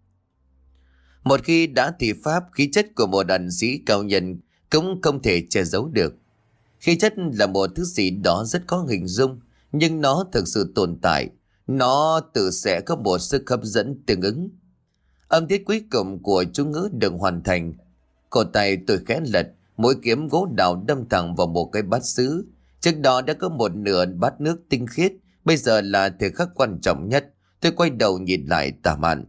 Một khi đã thi pháp, khí chất của một ẩn sĩ cao nhân cũng không thể che giấu được. Khí chất là một thứ gì đó rất có hình dung, nhưng nó thực sự tồn tại. Nó tự sẽ có một sức hấp dẫn tương ứng. Âm tiết cuối cùng của chú ngữ được hoàn thành. Cổ tay tôi khẽ lật, mũi kiếm gỗ đào đâm thẳng vào một cái bát sứ. Trước đó đã có một nửa bát nước tinh khiết, bây giờ là thời khắc quan trọng nhất. Tôi quay đầu nhìn lại tà mạn.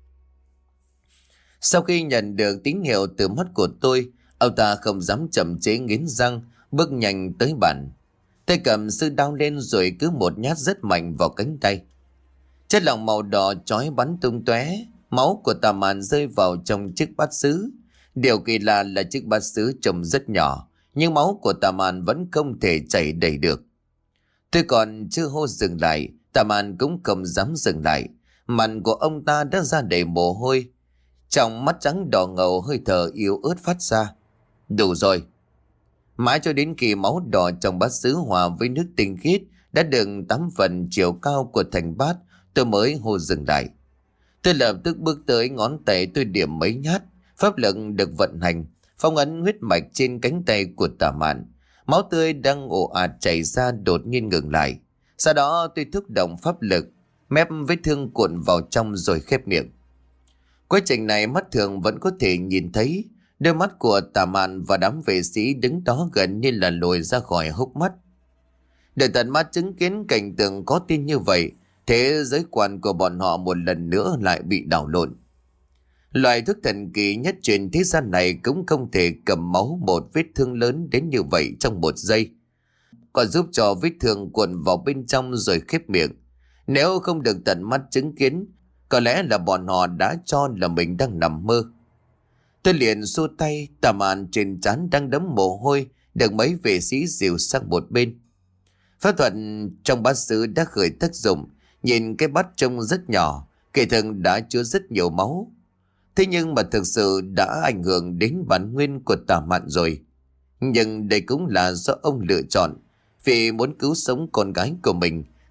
Sau khi nhận được tín hiệu từ mắt của tôi, ông ta không dám chậm chế, nghiến răng, bước nhanh tới bàn. Tay cầm sư đao lên rồi cứ một nhát rất mạnh vào cánh tay. Chất lỏng màu đỏ chói bắn tung tóe, máu của tà mạn rơi vào trong chiếc bát sứ. Điều kỳ lạ là chiếc bát sứ trông rất nhỏ, nhưng máu của tà mạn vẫn không thể chảy đầy được. Tôi còn chưa hô dừng lại, tà mạn cũng không dám dừng lại. Mặt của ông ta đã ra đầy mồ hôi, trong mắt trắng đỏ ngầu, hơi thở yếu ớt phát ra. Đủ rồi. Mãi cho đến khi máu đỏ trong bát sứ hòa với nước tinh khiết đã được tám phần chiều cao của thành bát, tôi mới hô dừng lại. Tôi lập tức bước tới, ngón tay tôi điểm mấy nhát, pháp lực được vận hành, phong ấn huyết mạch trên cánh tay của tà mạn. Máu tươi đang ồ ạt chảy ra đột nhiên ngừng lại. Sau đó tôi thúc động pháp lực, mép vết thương cuộn vào trong rồi khép miệng. Quá trình này mắt thường vẫn có thể nhìn thấy. Đôi mắt của tà mạn và đám vệ sĩ đứng đó gần như là lồi ra khỏi hốc mắt. Để tận mắt chứng kiến cảnh tượng có tin như vậy, thế giới quan của bọn họ một lần nữa lại bị đảo lộn. Loại thuốc thần kỳ nhất trên thế gian này cũng không thể cầm máu một vết thương lớn đến như vậy trong một giây, còn giúp cho vết thương cuộn vào bên trong rồi khép miệng. Nếu không được tận mắt chứng kiến, có lẽ là bọn họ đã cho là mình đang nằm mơ. Tôi liền xua tay, tà mạn trên trán đang đẫm mồ hôi được mấy vệ sĩ dìu sang một bên. Pháp thuật trong bát sứ đã khởi tác dụng. Nhìn cái bát trông rất nhỏ, kể thường đã chứa rất nhiều máu. Thế nhưng mà thực sự đã ảnh hưởng đến bản nguyên của tà mạn rồi. Nhưng đây cũng là do ông lựa chọn, vì muốn cứu sống con gái của mình,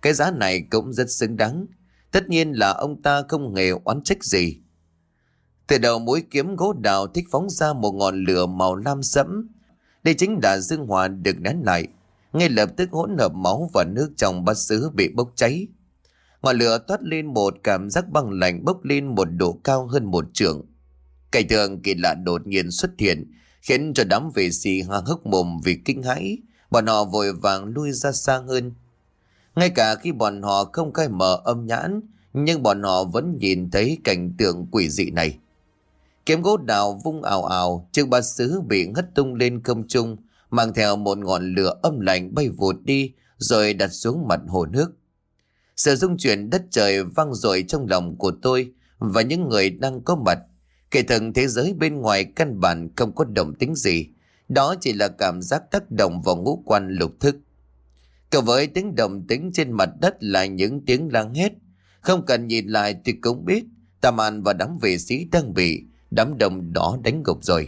Cái giá này cũng rất xứng đáng. Tất nhiên là ông ta không hề oán trách gì. Từ đầu mũi kiếm gỗ đào thích phóng ra một ngọn lửa màu lam sẫm. Đây chính là dương hỏa được nén lại. Ngay lập tức hỗn hợp máu và nước trong bát sứ bị bốc cháy. Ngọn lửa toát lên một cảm giác băng lạnh, bốc lên một độ cao hơn một trượng. Cảnh tượng kỳ lạ đột nhiên xuất hiện, khiến cho đám vệ sĩ há hốc mồm vì kinh hãi. Bọn họ vội vàng lui ra xa hơn. Ngay cả khi bọn họ không khai mở âm nhãn, nhưng bọn họ vẫn nhìn thấy cảnh tượng quỷ dị này. Kiếm gỗ đào vung ào ào, chiếc bát sứ bị hất tung lên không trung, mang theo một ngọn lửa âm lạnh bay vụt đi, rồi đặt xuống mặt hồ nước. Sự rung chuyển đất trời vang dội trong lòng của tôi và những người đang có mặt. Kể thần thế giới bên ngoài căn bản không có động tĩnh gì, đó chỉ là cảm giác tác động vào ngũ quan lục thức. Cộng với tiếng động tĩnh trên mặt đất là những tiếng la hét. Không cần nhìn lại thì cũng biết Tam An và đám vệ sĩ đang bị đám đông đó đánh gục rồi.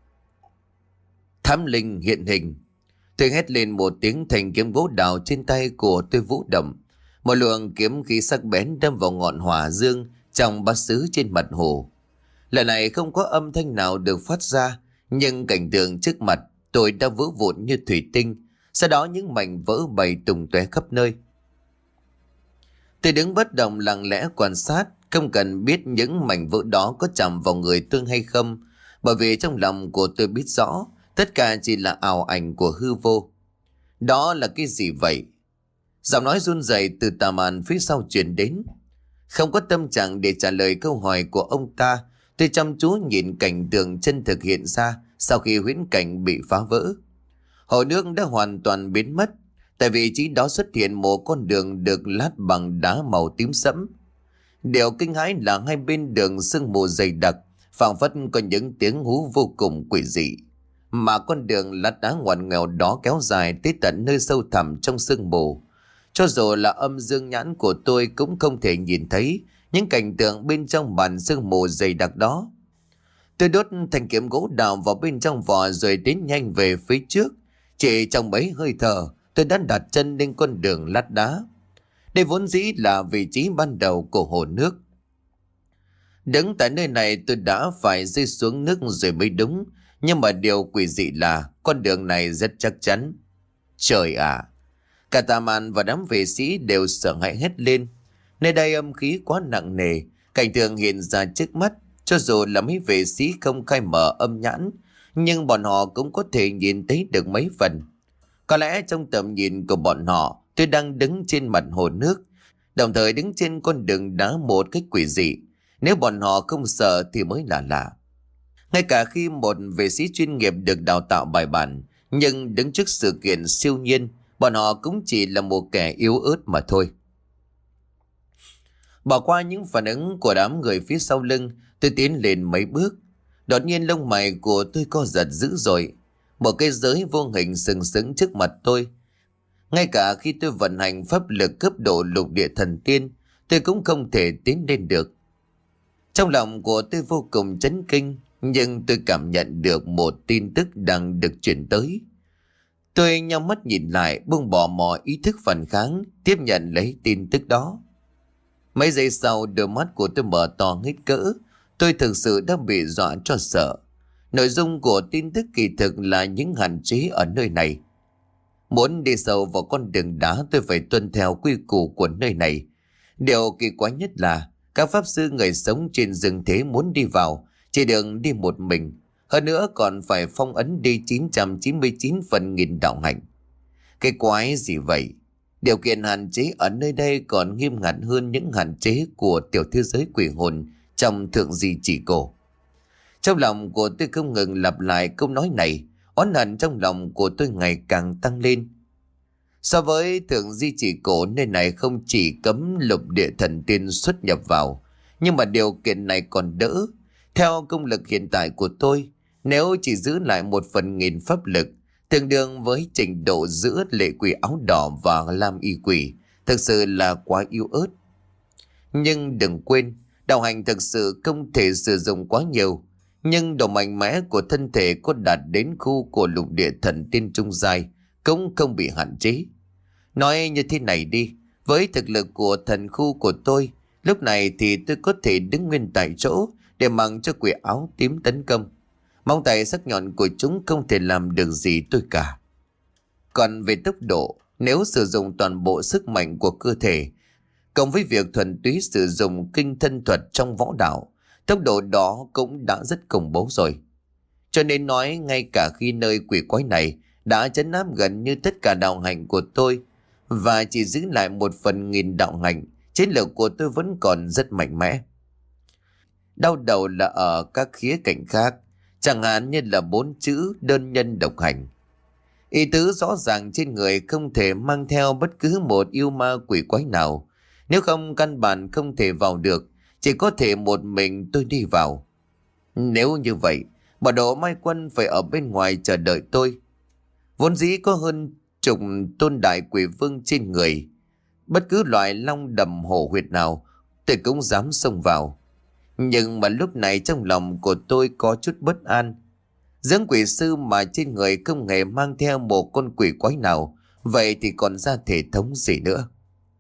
Thám linh hiện hình. Tôi hét lên một tiếng, thành kiếm gỗ đào trên tay của tôi vũ động. Một luồng kiếm khí sắc bén đâm vào ngọn hỏa dương trong bát sứ trên mặt hồ. Lần này không có âm thanh nào được phát ra, nhưng cảnh tượng trước mặt tôi đã vỡ vụn như thủy tinh. Sau đó những mảnh vỡ bày tung tóe khắp nơi. Tôi đứng bất động lặng lẽ quan sát, không cần biết những mảnh vỡ đó có chạm vào người tôi hay không, bởi vì trong lòng của tôi biết rõ tất cả chỉ là ảo ảnh của hư vô. Đó là cái gì vậy? Giọng nói run rẩy từ Tam An phía sau truyền đến. Không có tâm trạng để trả lời câu hỏi của ông ta, tôi chăm chú nhìn cảnh tượng chân thực hiện ra sau khi huyễn cảnh bị phá vỡ. Hồ nước đã hoàn toàn biến mất, tại vị trí đó xuất hiện một con đường được lát bằng đá màu tím sẫm. Điều kinh hãi là hai bên đường sương mù dày đặc, phảng phất có những tiếng hú vô cùng quỷ dị. Mà con đường lát đá ngoằn nghèo đó kéo dài tới tận nơi sâu thẳm trong sương mù. Cho dù là âm dương nhãn của tôi cũng không thể nhìn thấy những cảnh tượng bên trong màn sương mù dày đặc đó. Tôi đốt thanh kiếm gỗ đào vào bên trong vỏ rồi tiến nhanh về phía trước. Chỉ trong mấy hơi thở, tôi đã đặt chân lên con đường lát đá. Đây vốn dĩ là vị trí ban đầu của hồ nước. Đứng tại nơi này tôi đã phải rơi xuống nước rồi mới đúng. Nhưng mà điều quỷ dị là con đường này rất chắc chắn. Trời ạ! Cả Tam An và đám vệ sĩ đều sợ hãi hét lên. Nơi đây âm khí quá nặng nề, cảnh tượng hiện ra trước mắt. Cho dù là mấy vệ sĩ không khai mở âm nhãn, nhưng bọn họ cũng có thể nhìn thấy được mấy phần. Có lẽ trong tầm nhìn của bọn họ, tôi đang đứng trên mặt hồ nước, đồng thời đứng trên con đường đá một cách quỷ dị. Nếu bọn họ không sợ thì mới là lạ. Ngay cả khi một vệ sĩ chuyên nghiệp được đào tạo bài bản, nhưng đứng trước sự kiện siêu nhiên, bọn họ cũng chỉ là một kẻ yếu ớt mà thôi. Bỏ qua những phản ứng của đám người phía sau lưng, tôi tiến lên mấy bước. Đột nhiên lông mày của tôi co giật dữ dội. Một cái giới vô hình sừng sững trước mặt tôi. Ngay cả khi tôi vận hành pháp lực cấp độ lục địa thần tiên, tôi cũng không thể tiến lên được. Trong lòng của tôi vô cùng chấn kinh, nhưng tôi cảm nhận được một tin tức đang được chuyển tới. Tôi nhắm mắt nhìn lại, buông bỏ mọi ý thức phản kháng, tiếp nhận lấy tin tức đó. Mấy giây sau, đôi mắt của tôi mở to hết cỡ. Tôi thực sự đã bị dọa cho sợ. Nội dung của tin tức kỳ thực là những hạn chế ở nơi này. Muốn đi sâu vào con đường đá, tôi phải tuân theo quy củ của nơi này. Điều kỳ quái nhất là các pháp sư người sống trên rừng thế muốn đi vào chỉ được đi một mình. Hơn nữa còn phải phong ấn đi chín trăm chín mươi chín phần nghìn đạo hạnh. Cái quái gì vậy? Điều kiện hạn chế ở nơi đây còn nghiêm ngặt hơn những hạn chế của tiểu thế giới quỷ hồn trong thượng di chỉ cổ. Trong lòng của tôi không ngừng lặp lại câu nói này, oán hận trong lòng của tôi ngày càng tăng lên. So với thượng di chỉ cổ, nơi này không chỉ cấm lục địa thần tiên xuất nhập vào, nhưng mà điều kiện này còn đỡ. Theo công lực hiện tại của tôi, nếu chỉ giữ lại một phần nghìn pháp lực, tương đương với trình độ giữa lệ quỷ áo đỏ và lam y quỷ, thực sự là quá yếu ớt. Nhưng đừng quên, đạo hành thực sự không thể sử dụng quá nhiều, nhưng độ mạnh mẽ của thân thể có đạt đến khu của lục địa thần tiên trung giai cũng không bị hạn chế. Nói như thế này đi, Với thực lực của thần khu của tôi, lúc này thì tôi có thể đứng nguyên tại chỗ để mặc cho quỷ áo tím tấn công. Móng tay sắc nhọn của chúng không thể làm được gì tôi cả. Còn về tốc độ, nếu sử dụng toàn bộ sức mạnh của cơ thể, cộng với việc thuần túy sử dụng kinh thân thuật trong võ đạo, tốc độ đó cũng đã rất khủng bố rồi. Cho nên nói ngay cả khi nơi quỷ quái này đã trấn áp gần như tất cả đạo hạnh của tôi và chỉ giữ lại một phần nghìn đạo hạnh, chiến lược của tôi vẫn còn rất mạnh mẽ. Đau đầu là ở các khía cạnh khác, chẳng hạn như là bốn chữ đơn nhân độc hành. Ý tứ rõ ràng trên người không thể mang theo bất cứ một yêu ma quỷ quái nào, nếu không căn bản không thể vào được, chỉ có thể một mình tôi đi vào. Nếu như vậy, bà Đỗ Mai Quân phải ở bên ngoài chờ đợi tôi. Vốn dĩ có hơn chục tôn đại quỷ vương trên người, bất cứ loại long đầm hổ huyệt nào tôi cũng dám xông vào. Nhưng mà lúc này trong lòng của tôi có chút bất an. Dưỡng quỷ sư mà trên người không hề mang theo một con quỷ quái nào, vậy thì còn ra thể thống gì nữa?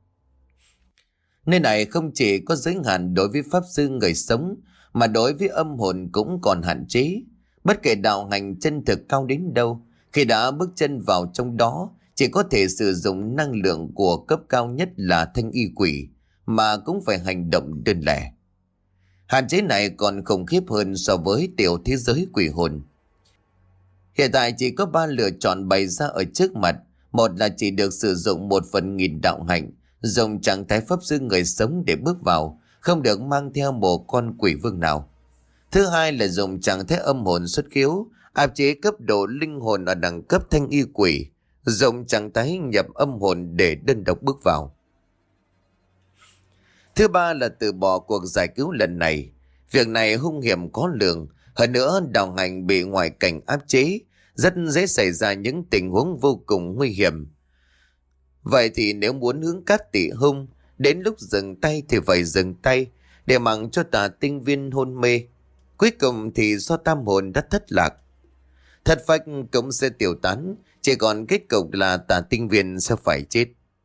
Nơi này không chỉ có giới hạn đối với pháp sư người sống, mà đối với âm hồn cũng còn hạn chế. Bất kể đạo hành chân thực cao đến đâu, khi đã bước chân vào trong đó, chỉ có thể sử dụng năng lượng của cấp cao nhất là thanh y quỷ, mà cũng phải hành động đơn lẻ. Hạn chế này còn khủng khiếp hơn so với tiểu thế giới quỷ hồn. Hiện tại chỉ có ba lựa chọn bày ra ở trước mặt. Một là chỉ được sử dụng một phần nghìn đạo hạnh, dùng trạng thái pháp sư người sống để bước vào, không được mang theo một con quỷ vương nào. Thứ hai là dùng trạng thái âm hồn xuất khiếu, áp chế cấp độ linh hồn ở đẳng cấp thanh y quỷ, dùng trạng thái nhập âm hồn để đơn độc bước vào. Thứ ba là từ bỏ cuộc giải cứu lần này. Việc này hung hiểm khó lường, hơn nữa đạo hành bị ngoại cảnh áp chế, rất dễ xảy ra những tình huống vô cùng nguy hiểm. Vậy thì nếu muốn hướng cát tị hung, đến lúc dừng tay thì phải dừng tay, để mặc cho Tà Tinh Viên hôn mê. Cuối cùng thì do tam hồn đã thất lạc, thất phách cũng sẽ tiêu tán, chỉ còn kết cục là Tà Tinh Viên sẽ phải chết.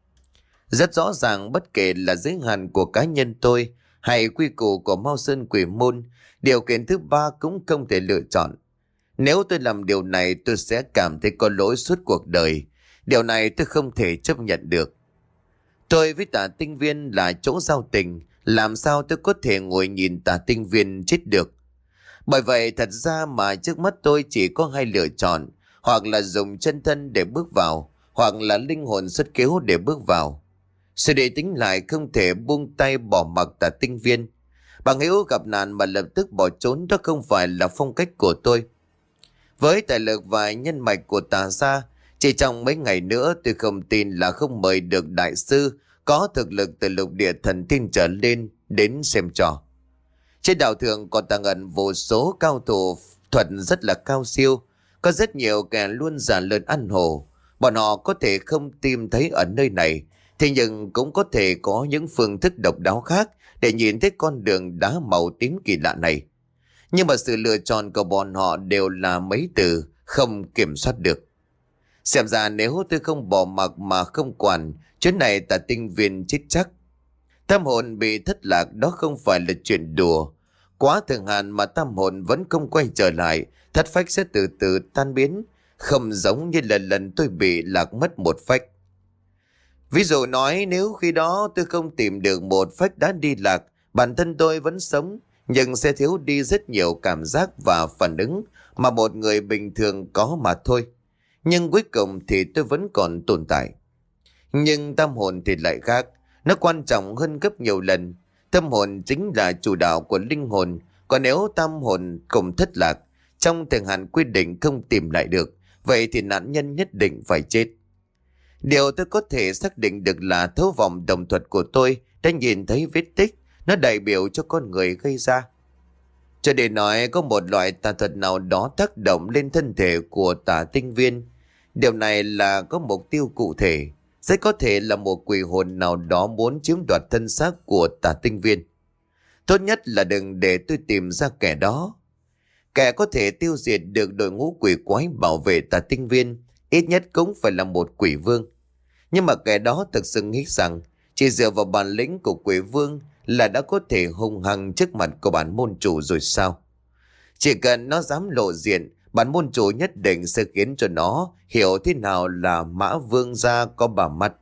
Rất rõ ràng, bất kể là giới hạn của cá nhân tôi hay quy củ của Mao Sơn Quỷ Môn, điều kiện thứ ba cũng không thể lựa chọn. Nếu tôi làm điều này, tôi sẽ cảm thấy có lỗi suốt cuộc đời. Điều này tôi không thể chấp nhận được. Tôi với Tà Tinh Viên là chỗ giao tình, làm sao tôi có thể ngồi nhìn Tà Tinh Viên chết được? Bởi vậy thật ra mà trước mắt tôi chỉ có hai lựa chọn, hoặc là dùng chân thân để bước vào, hoặc là linh hồn xuất kiếu để bước vào. Sự để tính lại không thể buông tay bỏ mặc Tà Tinh Viên. Bằng hữu gặp nạn mà lập tức bỏ trốn, đó không phải là phong cách của tôi. Với tài lực và nhân mạch của Tà gia, chỉ trong mấy ngày nữa tôi không tin là không mời được đại sư có thực lực từ lục địa thần tiên trở lên đến xem trò. Trên đảo thường còn tàng ẩn vô số cao thủ thuật rất là cao siêu, có rất nhiều kẻ luôn giả lợn ăn hổ. Bọn họ có thể không tìm thấy ở nơi này, thế nhưng cũng có thể có những phương thức độc đáo khác để nhìn thấy con đường đá màu tím kỳ lạ này. Nhưng mà sự lựa chọn của bọn họ đều là mấy từ không kiểm soát được. Xem ra nếu tôi không bỏ mặc mà không quản, chuyến này Tà Tinh Viên chết chắc. Tâm hồn bị thất lạc đó không phải là chuyện đùa. Quá thường hạn mà tâm hồn vẫn không quay trở lại, thất phách sẽ từ từ tan biến, không giống như lần lần tôi bị lạc mất một phách. Ví dụ nói, nếu khi đó tôi không tìm được một phách đã đi lạc, bản thân tôi vẫn sống, nhưng sẽ thiếu đi rất nhiều cảm giác và phản ứng mà một người bình thường có mà thôi. Nhưng cuối cùng thì tôi vẫn còn tồn tại. Nhưng tâm hồn thì lại khác, nó quan trọng hơn gấp nhiều lần. Tâm hồn chính là chủ đạo của linh hồn, còn nếu tâm hồn cùng thất lạc, trong thời hạn quy định không tìm lại được, vậy thì nạn nhân nhất định phải chết. Điều tôi có thể xác định được là thấu vòng đồng thuật của tôi đã nhìn thấy vết tích, nó đại biểu cho con người gây ra. Cho để nói có một loại tà thuật nào đó tác động lên thân thể của Tà Tinh Viên. Điều này là có mục tiêu cụ thể, rất có thể là một quỷ hồn nào đó muốn chiếm đoạt thân xác của Tà Tinh Viên. Tốt nhất là đừng để tôi tìm ra kẻ đó. Kẻ có thể tiêu diệt được đội ngũ quỷ quái bảo vệ Tà Tinh Viên, ít nhất cũng phải là một quỷ vương. Nhưng mà kẻ đó thực sự nghĩ rằng chỉ Chỉ dựa vào bản lĩnh của quỷ vương là đã có thể hung hăng trước mặt của bản môn chủ rồi sao? Chỉ cần nó dám lộ diện, bản môn chủ nhất định sẽ khiến cho nó hiểu thế nào là Mã Vương gia có bà mắt.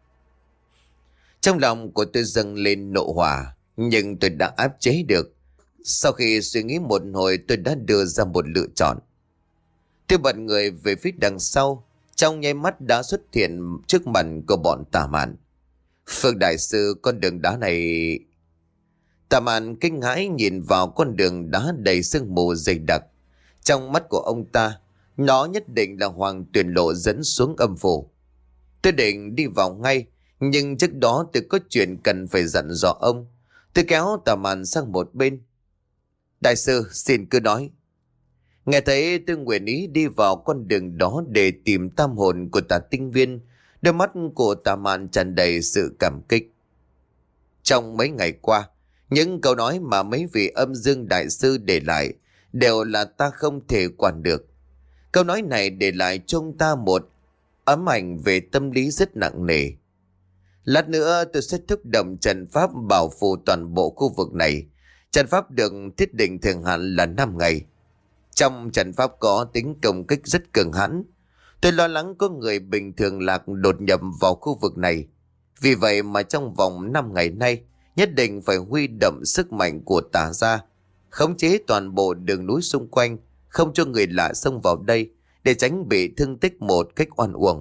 Trong lòng của tôi dâng lên nộ hỏa, nhưng tôi đã áp chế được. Sau khi suy nghĩ một hồi, tôi đã đưa ra một lựa chọn. Tôi bật người về phía đằng sau, trong nháy mắt đã xuất hiện trước mặt của bọn Tà Mạn. Phương đại sư, con đường đá này... Tà Mạn kinh hãi nhìn vào con đường đá đầy sương mù dày đặc. Trong mắt của ông ta, nó nhất định là Hoàng Tuyền Lộ dẫn xuống âm phủ. Tôi định đi vào ngay, nhưng trước đó tôi có chuyện cần phải dặn dò ông. Tôi kéo Tà Mạn sang một bên. Đại sư, xin cứ nói. Nghe thấy tôi nguyện ý đi vào con đường đó để tìm tam hồn của Tà Tinh Viên. Đôi mắt của Tà Mạn tràn đầy sự cảm kích. Trong mấy ngày qua, những câu nói mà mấy vị âm dương đại sư để lại đều là ta không thể quản được. Câu nói này để lại cho ông ta một ám ảnh về tâm lý rất nặng nề. Lát nữa tôi sẽ thúc động trận pháp bảo phủ toàn bộ khu vực này. Trận pháp được thiết định thời hạn là năm ngày. Trong trận pháp có tính công kích rất cường hãn. Tôi lo lắng có người bình thường lạc đột nhập vào khu vực này. Vì vậy mà trong vòng năm ngày nay nhất định phải huy động sức mạnh của Tà gia, khống chế toàn bộ đường núi xung quanh, không cho người lạ xông vào đây để tránh bị thương tích một cách oan uổng.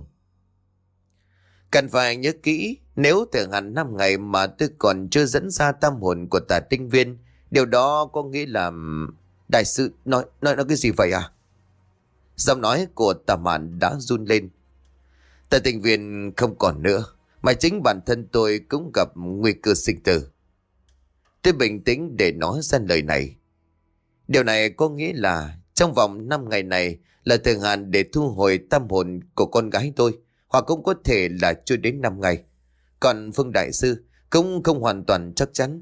Cần phải nhớ kỹ, nếu thời hạn năm ngày mà tôi còn chưa dẫn ra tam hồn của Tà Tinh Viên, điều đó có nghĩa là... Đại sư nói nói nói cái gì vậy à? Giọng nói của Tà Mạn đã run lên. Tà Tinh Viên không còn nữa, mà chính bản thân tôi cũng gặp nguy cơ sinh tử. Tôi bình tĩnh để nói ra lời này. Điều này có nghĩa là trong vòng năm ngày này là thời hạn để thu hồi tam hồn của con gái tôi, hoặc cũng có thể là chưa đến năm ngày. Còn Phương đại sư cũng không hoàn toàn chắc chắn.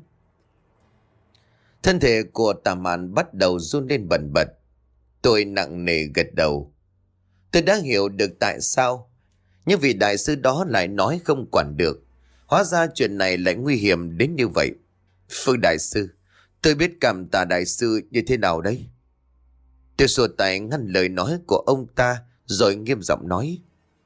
Thân thể của Tà Mạn bắt đầu run lên bần bật. Tôi nặng nề gật đầu. Tôi đã hiểu được tại sao nhưng vị đại sư đó lại nói không quản được. Hóa ra chuyện này lại nguy hiểm đến như vậy. Phương đại sư, tôi biết cảm tạ đại sư như thế nào đấy. Tôi xua tay ngăn lời nói của ông ta rồi nghiêm giọng nói.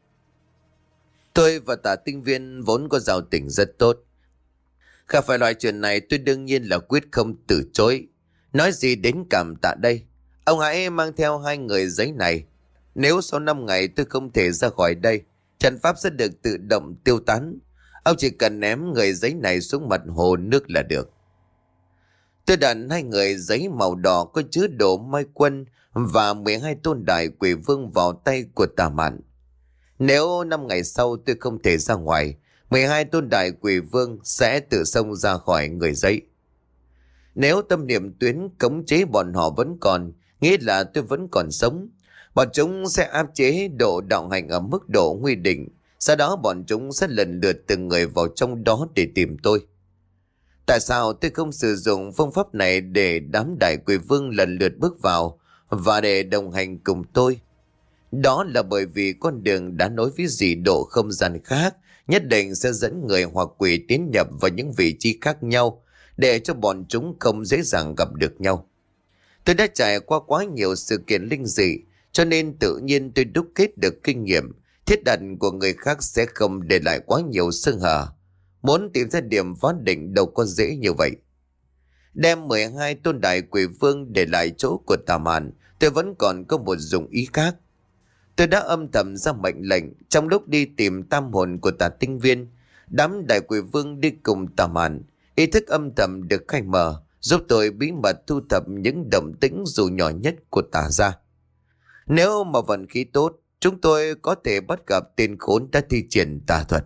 Tôi và Tà Tinh Viên vốn có giao tình rất tốt. Gặp phải loại chuyện này tôi đương nhiên là quyết không từ chối. Nói gì đến cảm tạ đây. Ông hãy mang theo hai người giấy này. Nếu sau năm ngày tôi không thể ra khỏi đây, trận pháp sẽ được tự động tiêu tán. Ông chỉ cần ném người giấy này xuống mặt hồ nước là được. Tôi đặt hai người giấy màu đỏ có chứa đồ mai quân và mười hai tôn đài quỷ vương vào tay của Tà Mạn. Nếu năm ngày sau tôi không thể ra ngoài, mười hai tôn đài quỷ vương sẽ tự xông ra khỏi người giấy. Nếu tâm niệm tuyến cấm chế bọn họ vẫn còn, nghĩa là tôi vẫn còn sống. Bọn chúng sẽ áp chế độ đạo hành ở mức độ nguy định. Sau đó bọn chúng sẽ lần lượt từng người vào trong đó để tìm tôi. Tại sao tôi không sử dụng phương pháp này để đám đại quỷ vương lần lượt bước vào và để đồng hành cùng tôi? Đó là bởi vì con đường đã nối với dị độ không gian khác nhất định sẽ dẫn người hoặc quỷ tiến nhập vào những vị trí khác nhau để cho bọn chúng không dễ dàng gặp được nhau. Tôi đã trải qua quá nhiều sự kiện linh dị cho nên tự nhiên tôi đúc kết được kinh nghiệm. Thiết đặt của người khác sẽ không để lại quá nhiều sơ hở. Muốn tìm ra điểm phá định đâu có dễ như vậy. Đem mười hai tôn đại quỷ vương để lại chỗ của Tà Mạn, tôi vẫn còn có một dụng ý khác. Tôi đã âm thầm ra mệnh lệnh trong lúc đi tìm tam hồn của Tà Tinh Viên. Đám đại quỷ vương đi cùng Tà Mạn. Ý thức âm thầm được khai mở, giúp tôi bí mật thu thập những động tĩnh dù nhỏ nhất của Tà gia. Nếu mà vận khí tốt, chúng tôi có thể bắt gặp tên khốn đã thi triển tà thuật.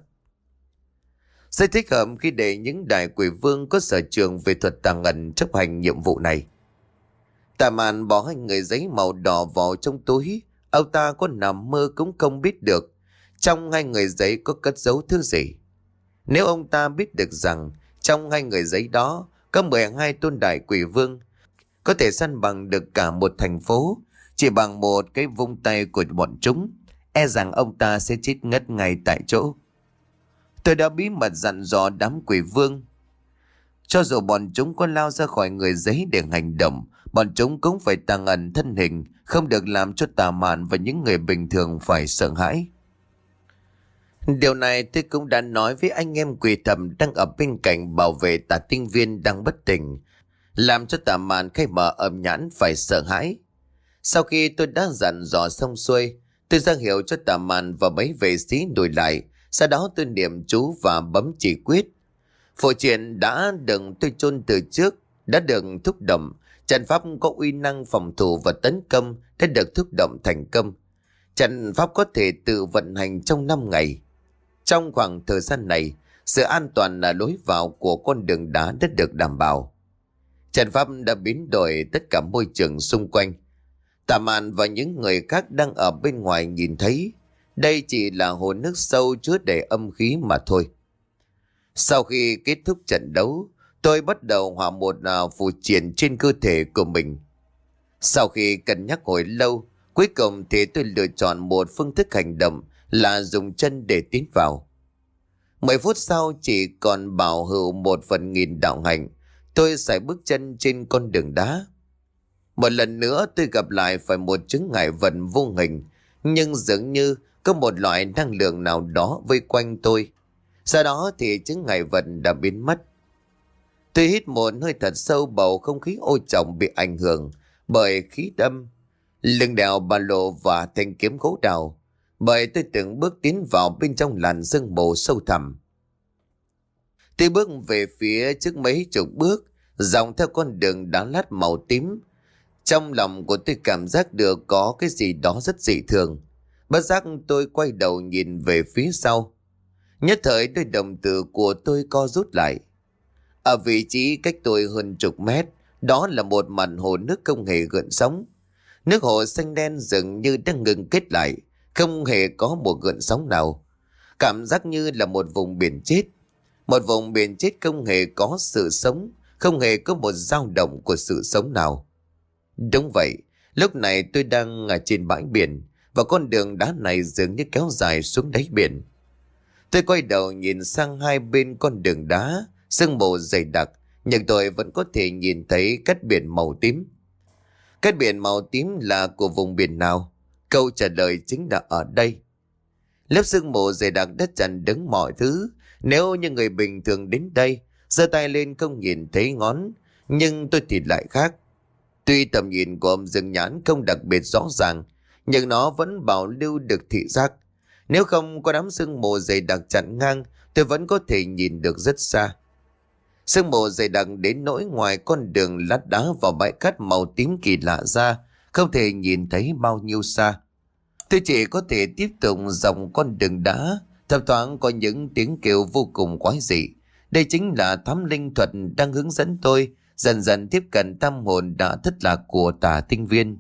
Rất thích hợp khi để những đại quỷ vương có sở trường về thuật tà ngần chấp hành nhiệm vụ này. Tà Mạn bỏ hai người giấy màu đỏ vào trong túi. Ông ta có nằm mơ cũng không biết được trong hai người giấy có cất giấu thứ gì. Nếu ông ta biết được rằng trong hai người giấy đó có mười hai tôn đại quỷ vương, có thể săn bằng được cả một thành phố chỉ bằng một cái vung tay của bọn chúng, e rằng ông ta sẽ chết ngất ngay tại chỗ. Tôi đã bí mật dặn dò đám quỷ vương, cho dù bọn chúng có lao ra khỏi người giấy để hành động, bọn chúng cũng phải tàng ẩn thân hình, không được làm cho tà mạn và những người bình thường phải sợ hãi. Điều này tôi cũng đã nói với anh em quỷ thầm đang ở bên cạnh bảo vệ Tà Tinh Viên đang bất tỉnh, làm cho tà mạn khai mở âm nhãn phải sợ hãi. Sau khi tôi đã dặn dò xong xuôi, tôi ra hiệu cho tà mạn và mấy vệ sĩ đổi lại. Sau đó tôi niệm chú và bấm chỉ quyết. Phổ triện đã được tôi chôn từ trước đã được thúc động. Trận pháp có uy năng phòng thủ và tấn công đã được thúc động thành công. Trận pháp có thể tự vận hành trong năm ngày. Trong khoảng thời gian này, sự an toàn là lối vào của con đường đá đã được đảm bảo. Trận pháp đã biến đổi tất cả môi trường xung quanh. Tà Mạn và những người khác đang ở bên ngoài nhìn thấy đây chỉ là hồ nước sâu chứa đầy âm khí mà thôi. Sau khi kết thúc trận đấu, tôi bắt đầu hòa một uh, phù triện trên cơ thể của mình. Sau khi cân nhắc hồi lâu, cuối cùng thì tôi lựa chọn một phương thức hành động là dùng chân để tiến vào. Mười phút sau chỉ còn bảo hữu một phần nghìn đạo hạnh, tôi sải bước chân trên con đường đá. Một lần nữa tôi gặp lại phải một chướng ngại vật vô hình, nhưng dường như có một loại năng lượng nào đó vây quanh tôi. Sau đó thì chướng ngại vật đã biến mất. Tôi hít một hơi thật sâu, bầu không khí ô trọng bị ảnh hưởng bởi khí đâm, lưng đèo ba lô và thanh kiếm gỗ đào, bởi tôi từng bước tiến vào bên trong làn sương mù sâu thẳm. Tôi bước về phía trước mấy chục bước, dòng theo con đường đá lát màu tím. Trong lòng của tôi cảm giác được có cái gì đó rất dị thường. Bất giác tôi quay đầu nhìn về phía sau. Nhất thời đôi đồng tử của tôi co rút lại. Ở vị trí cách tôi hơn chục mét, đó là một màn hồ nước không hề gợn sóng. Nước hồ xanh đen dường như đang ngừng kết lại, không hề có một gợn sóng nào. Cảm giác như là một vùng biển chết. Một vùng biển chết không hề có sự sống, không hề có một dao động của sự sống nào. Đúng vậy, lúc này tôi đang ở trên bãi biển, và con đường đá này dường như kéo dài xuống đáy biển. Tôi quay đầu nhìn sang hai bên con đường đá, sương mù dày đặc, nhưng tôi vẫn có thể nhìn thấy cát biển màu tím. Cát biển màu tím là của vùng biển nào? Câu trả lời chính là ở đây. Lớp sương mù dày đặc đã chặn đứng mọi thứ. Nếu như người bình thường đến đây, giơ tay lên không nhìn thấy ngón, nhưng tôi thì lại khác. Tuy tầm nhìn của ông Dương Nhãn không đặc biệt rõ ràng, nhưng nó vẫn bảo lưu được thị giác. Nếu không có đám sương mù dày đặc chặn ngang, tôi vẫn có thể nhìn được rất xa. Sương mù dày đặc đến nỗi ngoài con đường lát đá vào bãi cát màu tím kỳ lạ ra, không thể nhìn thấy bao nhiêu xa. Tôi chỉ có thể tiếp tục dòng con đường đá, thấp thoáng có những tiếng kêu vô cùng quái dị. Đây chính là thám linh thuật đang hướng dẫn tôi dần dần tiếp cận tâm hồn đã thất lạc của Tà Tinh Viên.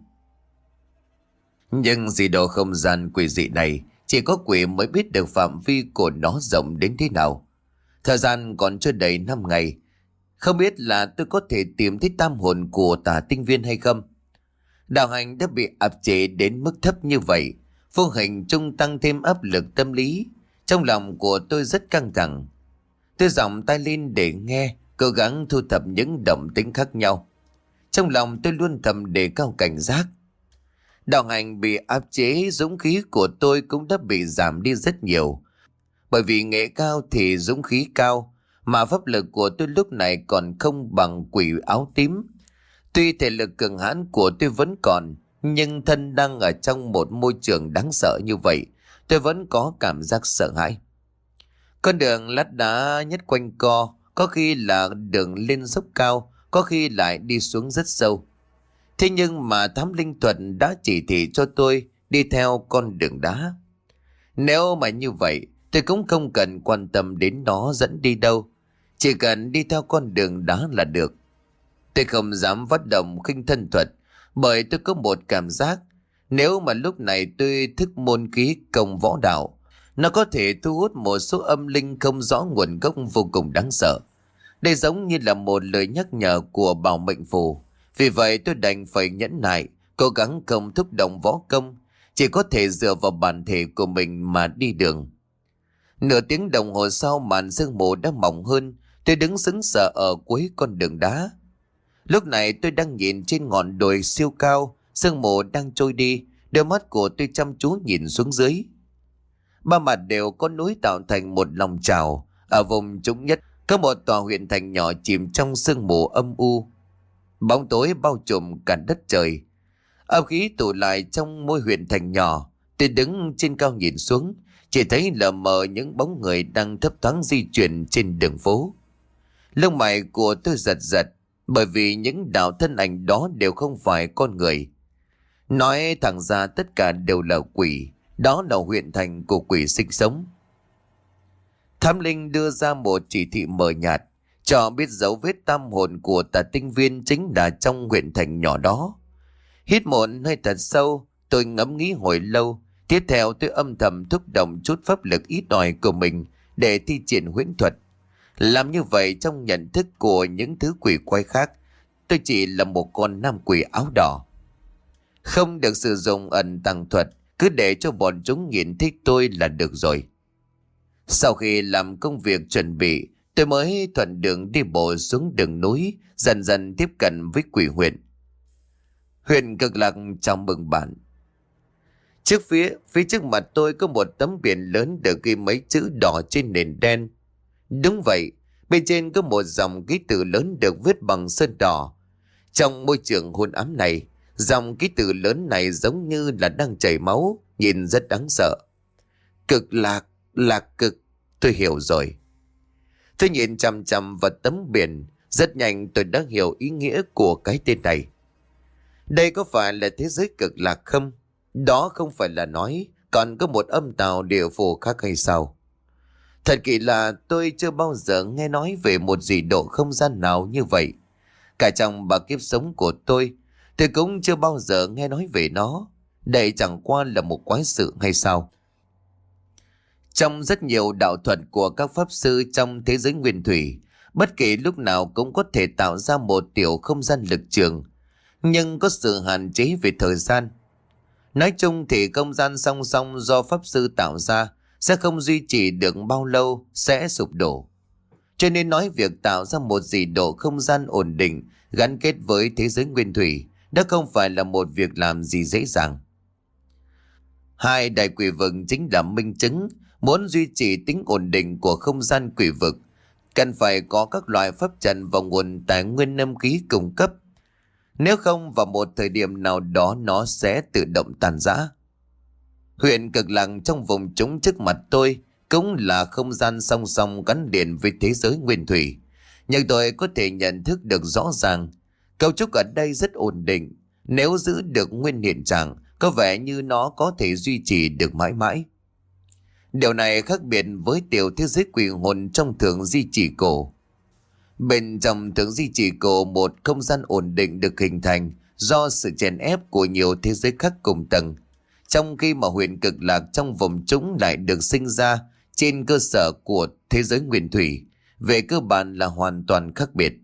Nhưng dị độ không gian quỷ dị này, chỉ có quỷ mới biết được phạm vi của nó rộng đến thế nào. Thời gian còn chưa đầy năm ngày, không biết là tôi có thể tìm thấy tâm hồn của Tà Tinh Viên hay không. Đạo hành đã bị áp chế đến mức thấp như vậy, vô hình trung tăng thêm áp lực tâm lý. Trong lòng của tôi rất căng thẳng. Tôi giọng tay lên để nghe, cố gắng thu thập những động tĩnh khác nhau. Trong lòng tôi luôn thầm đề cao cảnh giác. Đạo hành bị áp chế, dũng khí của tôi cũng đã bị giảm đi rất nhiều. Bởi vì nghệ cao thì dũng khí cao, mà pháp lực của tôi lúc này còn không bằng quỷ áo tím. Tuy thể lực cường hãn của tôi vẫn còn, nhưng thân đang ở trong một môi trường đáng sợ như vậy, tôi vẫn có cảm giác sợ hãi. Con đường lát đá nhất quanh co, có khi là đường lên dốc cao, có khi lại đi xuống rất sâu. Thế nhưng mà thám linh thuật đã chỉ thị cho tôi đi theo con đường đá. Nếu mà như vậy, tôi cũng không cần quan tâm đến nó dẫn đi đâu. Chỉ cần đi theo con đường đá là được. Tôi không dám phát động khinh thân thuật, bởi tôi có một cảm giác, nếu mà lúc này tôi thức môn khí công võ đạo, nó có thể thu hút một số âm linh không rõ nguồn gốc vô cùng đáng sợ. Đây giống như là một lời nhắc nhở của bảo mệnh phù. Vì vậy tôi đành phải nhẫn nại, cố gắng không thúc động võ công, chỉ có thể dựa vào bản thể của mình mà đi đường. Nửa tiếng đồng hồ sau màn sương mù đã mỏng hơn. Tôi đứng sững sờ ở cuối con đường đá. Lúc này tôi đang nhìn trên ngọn đồi siêu cao, sương mù đang trôi đi, đôi mắt của tôi chăm chú nhìn xuống dưới. Ba mặt đều có núi tạo thành một lòng chảo. Ở vùng trũng nhất có một tòa huyện thành nhỏ chìm trong sương mù âm u. Bóng tối bao trùm cả đất trời. Âm khí tụ lại trong môi huyện thành nhỏ. Tôi đứng trên cao nhìn xuống, chỉ thấy lờ mờ những bóng người đang thấp thoáng di chuyển trên đường phố. Lông mày của tôi giật giật, bởi vì những đạo thân ảnh đó đều không phải con người. Nói thẳng ra tất cả đều là quỷ. Đó là huyện thành của quỷ sinh sống. Thám linh đưa ra một chỉ thị mờ nhạt, cho biết dấu vết tam hồn của tà tinh viên chính là trong huyện thành nhỏ đó. Hít một hơi thật sâu, tôi ngẫm nghĩ hồi lâu. Tiếp theo tôi âm thầm thúc động chút pháp lực ít ỏi của mình để thi triển huyễn thuật. Làm như vậy trong nhận thức của những thứ quỷ quái khác, tôi chỉ là một con nam quỷ áo đỏ. Không được sử dụng ẩn tàng thuật, cứ để cho bọn chúng nhìn thấy tôi là được rồi. Sau khi làm công việc chuẩn bị, tôi mới thuận đường đi bộ xuống đường núi, dần dần tiếp cận với quỷ huyện. Huyện Cực Lạc chào mừng bạn. Trước phía, phía trước mặt tôi có một tấm biển lớn được ghi mấy chữ đỏ trên nền đen. Đúng vậy, bên trên có một dòng ký tự lớn được viết bằng sơn đỏ. Trong môi trường hôn ám này, dòng ký tự lớn này giống như là đang chảy máu, nhìn rất đáng sợ. Cực lạc, lạc cực, tôi hiểu rồi. Tôi nhìn chằm chằm vào tấm biển, rất nhanh tôi đã hiểu ý nghĩa của cái tên này. Đây có phải là thế giới cực lạc không? Đó không phải là nói còn có một âm tào địa phủ khác hay sao? Thật kỳ lạ, tôi chưa bao giờ nghe nói về một dị độ không gian nào như vậy. Cả trong ba kiếp sống của tôi, tôi cũng chưa bao giờ nghe nói về nó. Đây chẳng qua là một quái sự hay sao? Trong rất nhiều đạo thuật của các pháp sư trong thế giới nguyên thủy, bất kỳ lúc nào cũng có thể tạo ra một tiểu không gian lực trường, nhưng có sự hạn chế về thời gian. Nói chung thì không gian song song do pháp sư tạo ra sẽ không duy trì được bao lâu, sẽ sụp đổ. Cho nên nói việc tạo ra một dị độ không gian ổn định gắn kết với thế giới nguyên thủy đó không phải là một việc làm gì dễ dàng. Hai đại quỷ vực chính là minh chứng. Muốn duy trì tính ổn định của không gian quỷ vực, cần phải có các loại pháp trận và nguồn tài nguyên âm khí cung cấp. Nếu không, vào một thời điểm nào đó nó sẽ tự động tàn rã. Huyện Cực Lạc trong vùng trũng trước mặt tôi cũng là không gian song song gắn liền với thế giới nguyên thủy. Nhưng tôi có thể nhận thức được rõ ràng, cấu trúc ở đây rất ổn định. Nếu giữ được nguyên hiện trạng, có vẻ như nó có thể duy trì được mãi mãi. Điều này khác biệt với tiểu thế giới quỷ hồn trong thượng di chỉ cổ. Bên trong thượng di chỉ cổ, một không gian ổn định được hình thành do sự chèn ép của nhiều thế giới khác cùng tầng. Trong khi mà huyện Cực Lạc trong vùng trũng lại được sinh ra trên cơ sở của thế giới nguyên thủy, về cơ bản là hoàn toàn khác biệt.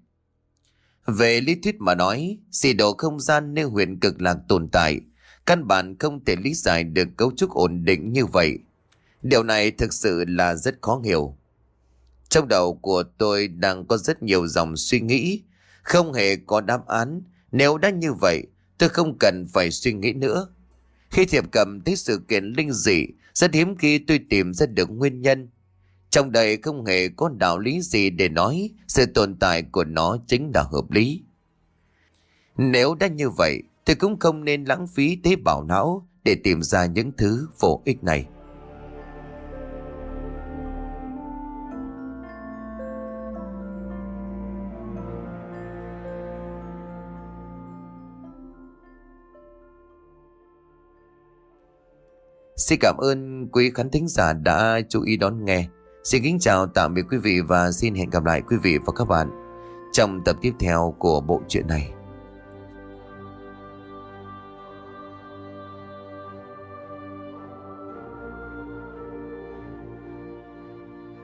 Về lý thuyết mà nói, dị độ không gian nơi huyện Cực Lạc tồn tại, căn bản không thể lý giải được cấu trúc ổn định như vậy. Điều này thực sự là rất khó hiểu. Trong đầu của tôi đang có rất nhiều dòng suy nghĩ, không hề có đáp án. Nếu đã như vậy, tôi không cần phải suy nghĩ nữa. Khi Thiệp Cầm thấy sự kiện linh dị, rất hiếm khi tôi tìm ra được nguyên nhân. Trong đây không hề có đạo lý gì để nói sự tồn tại của nó chính là hợp lý. Nếu đã như vậy, tôi cũng không nên lãng phí tế bào não để tìm ra những thứ vô ích này. Xin cảm ơn quý khán thính giả đã chú ý đón nghe. Xin kính chào tạm biệt quý vị và xin hẹn gặp lại quý vị và các bạn trong tập tiếp theo của bộ truyện này.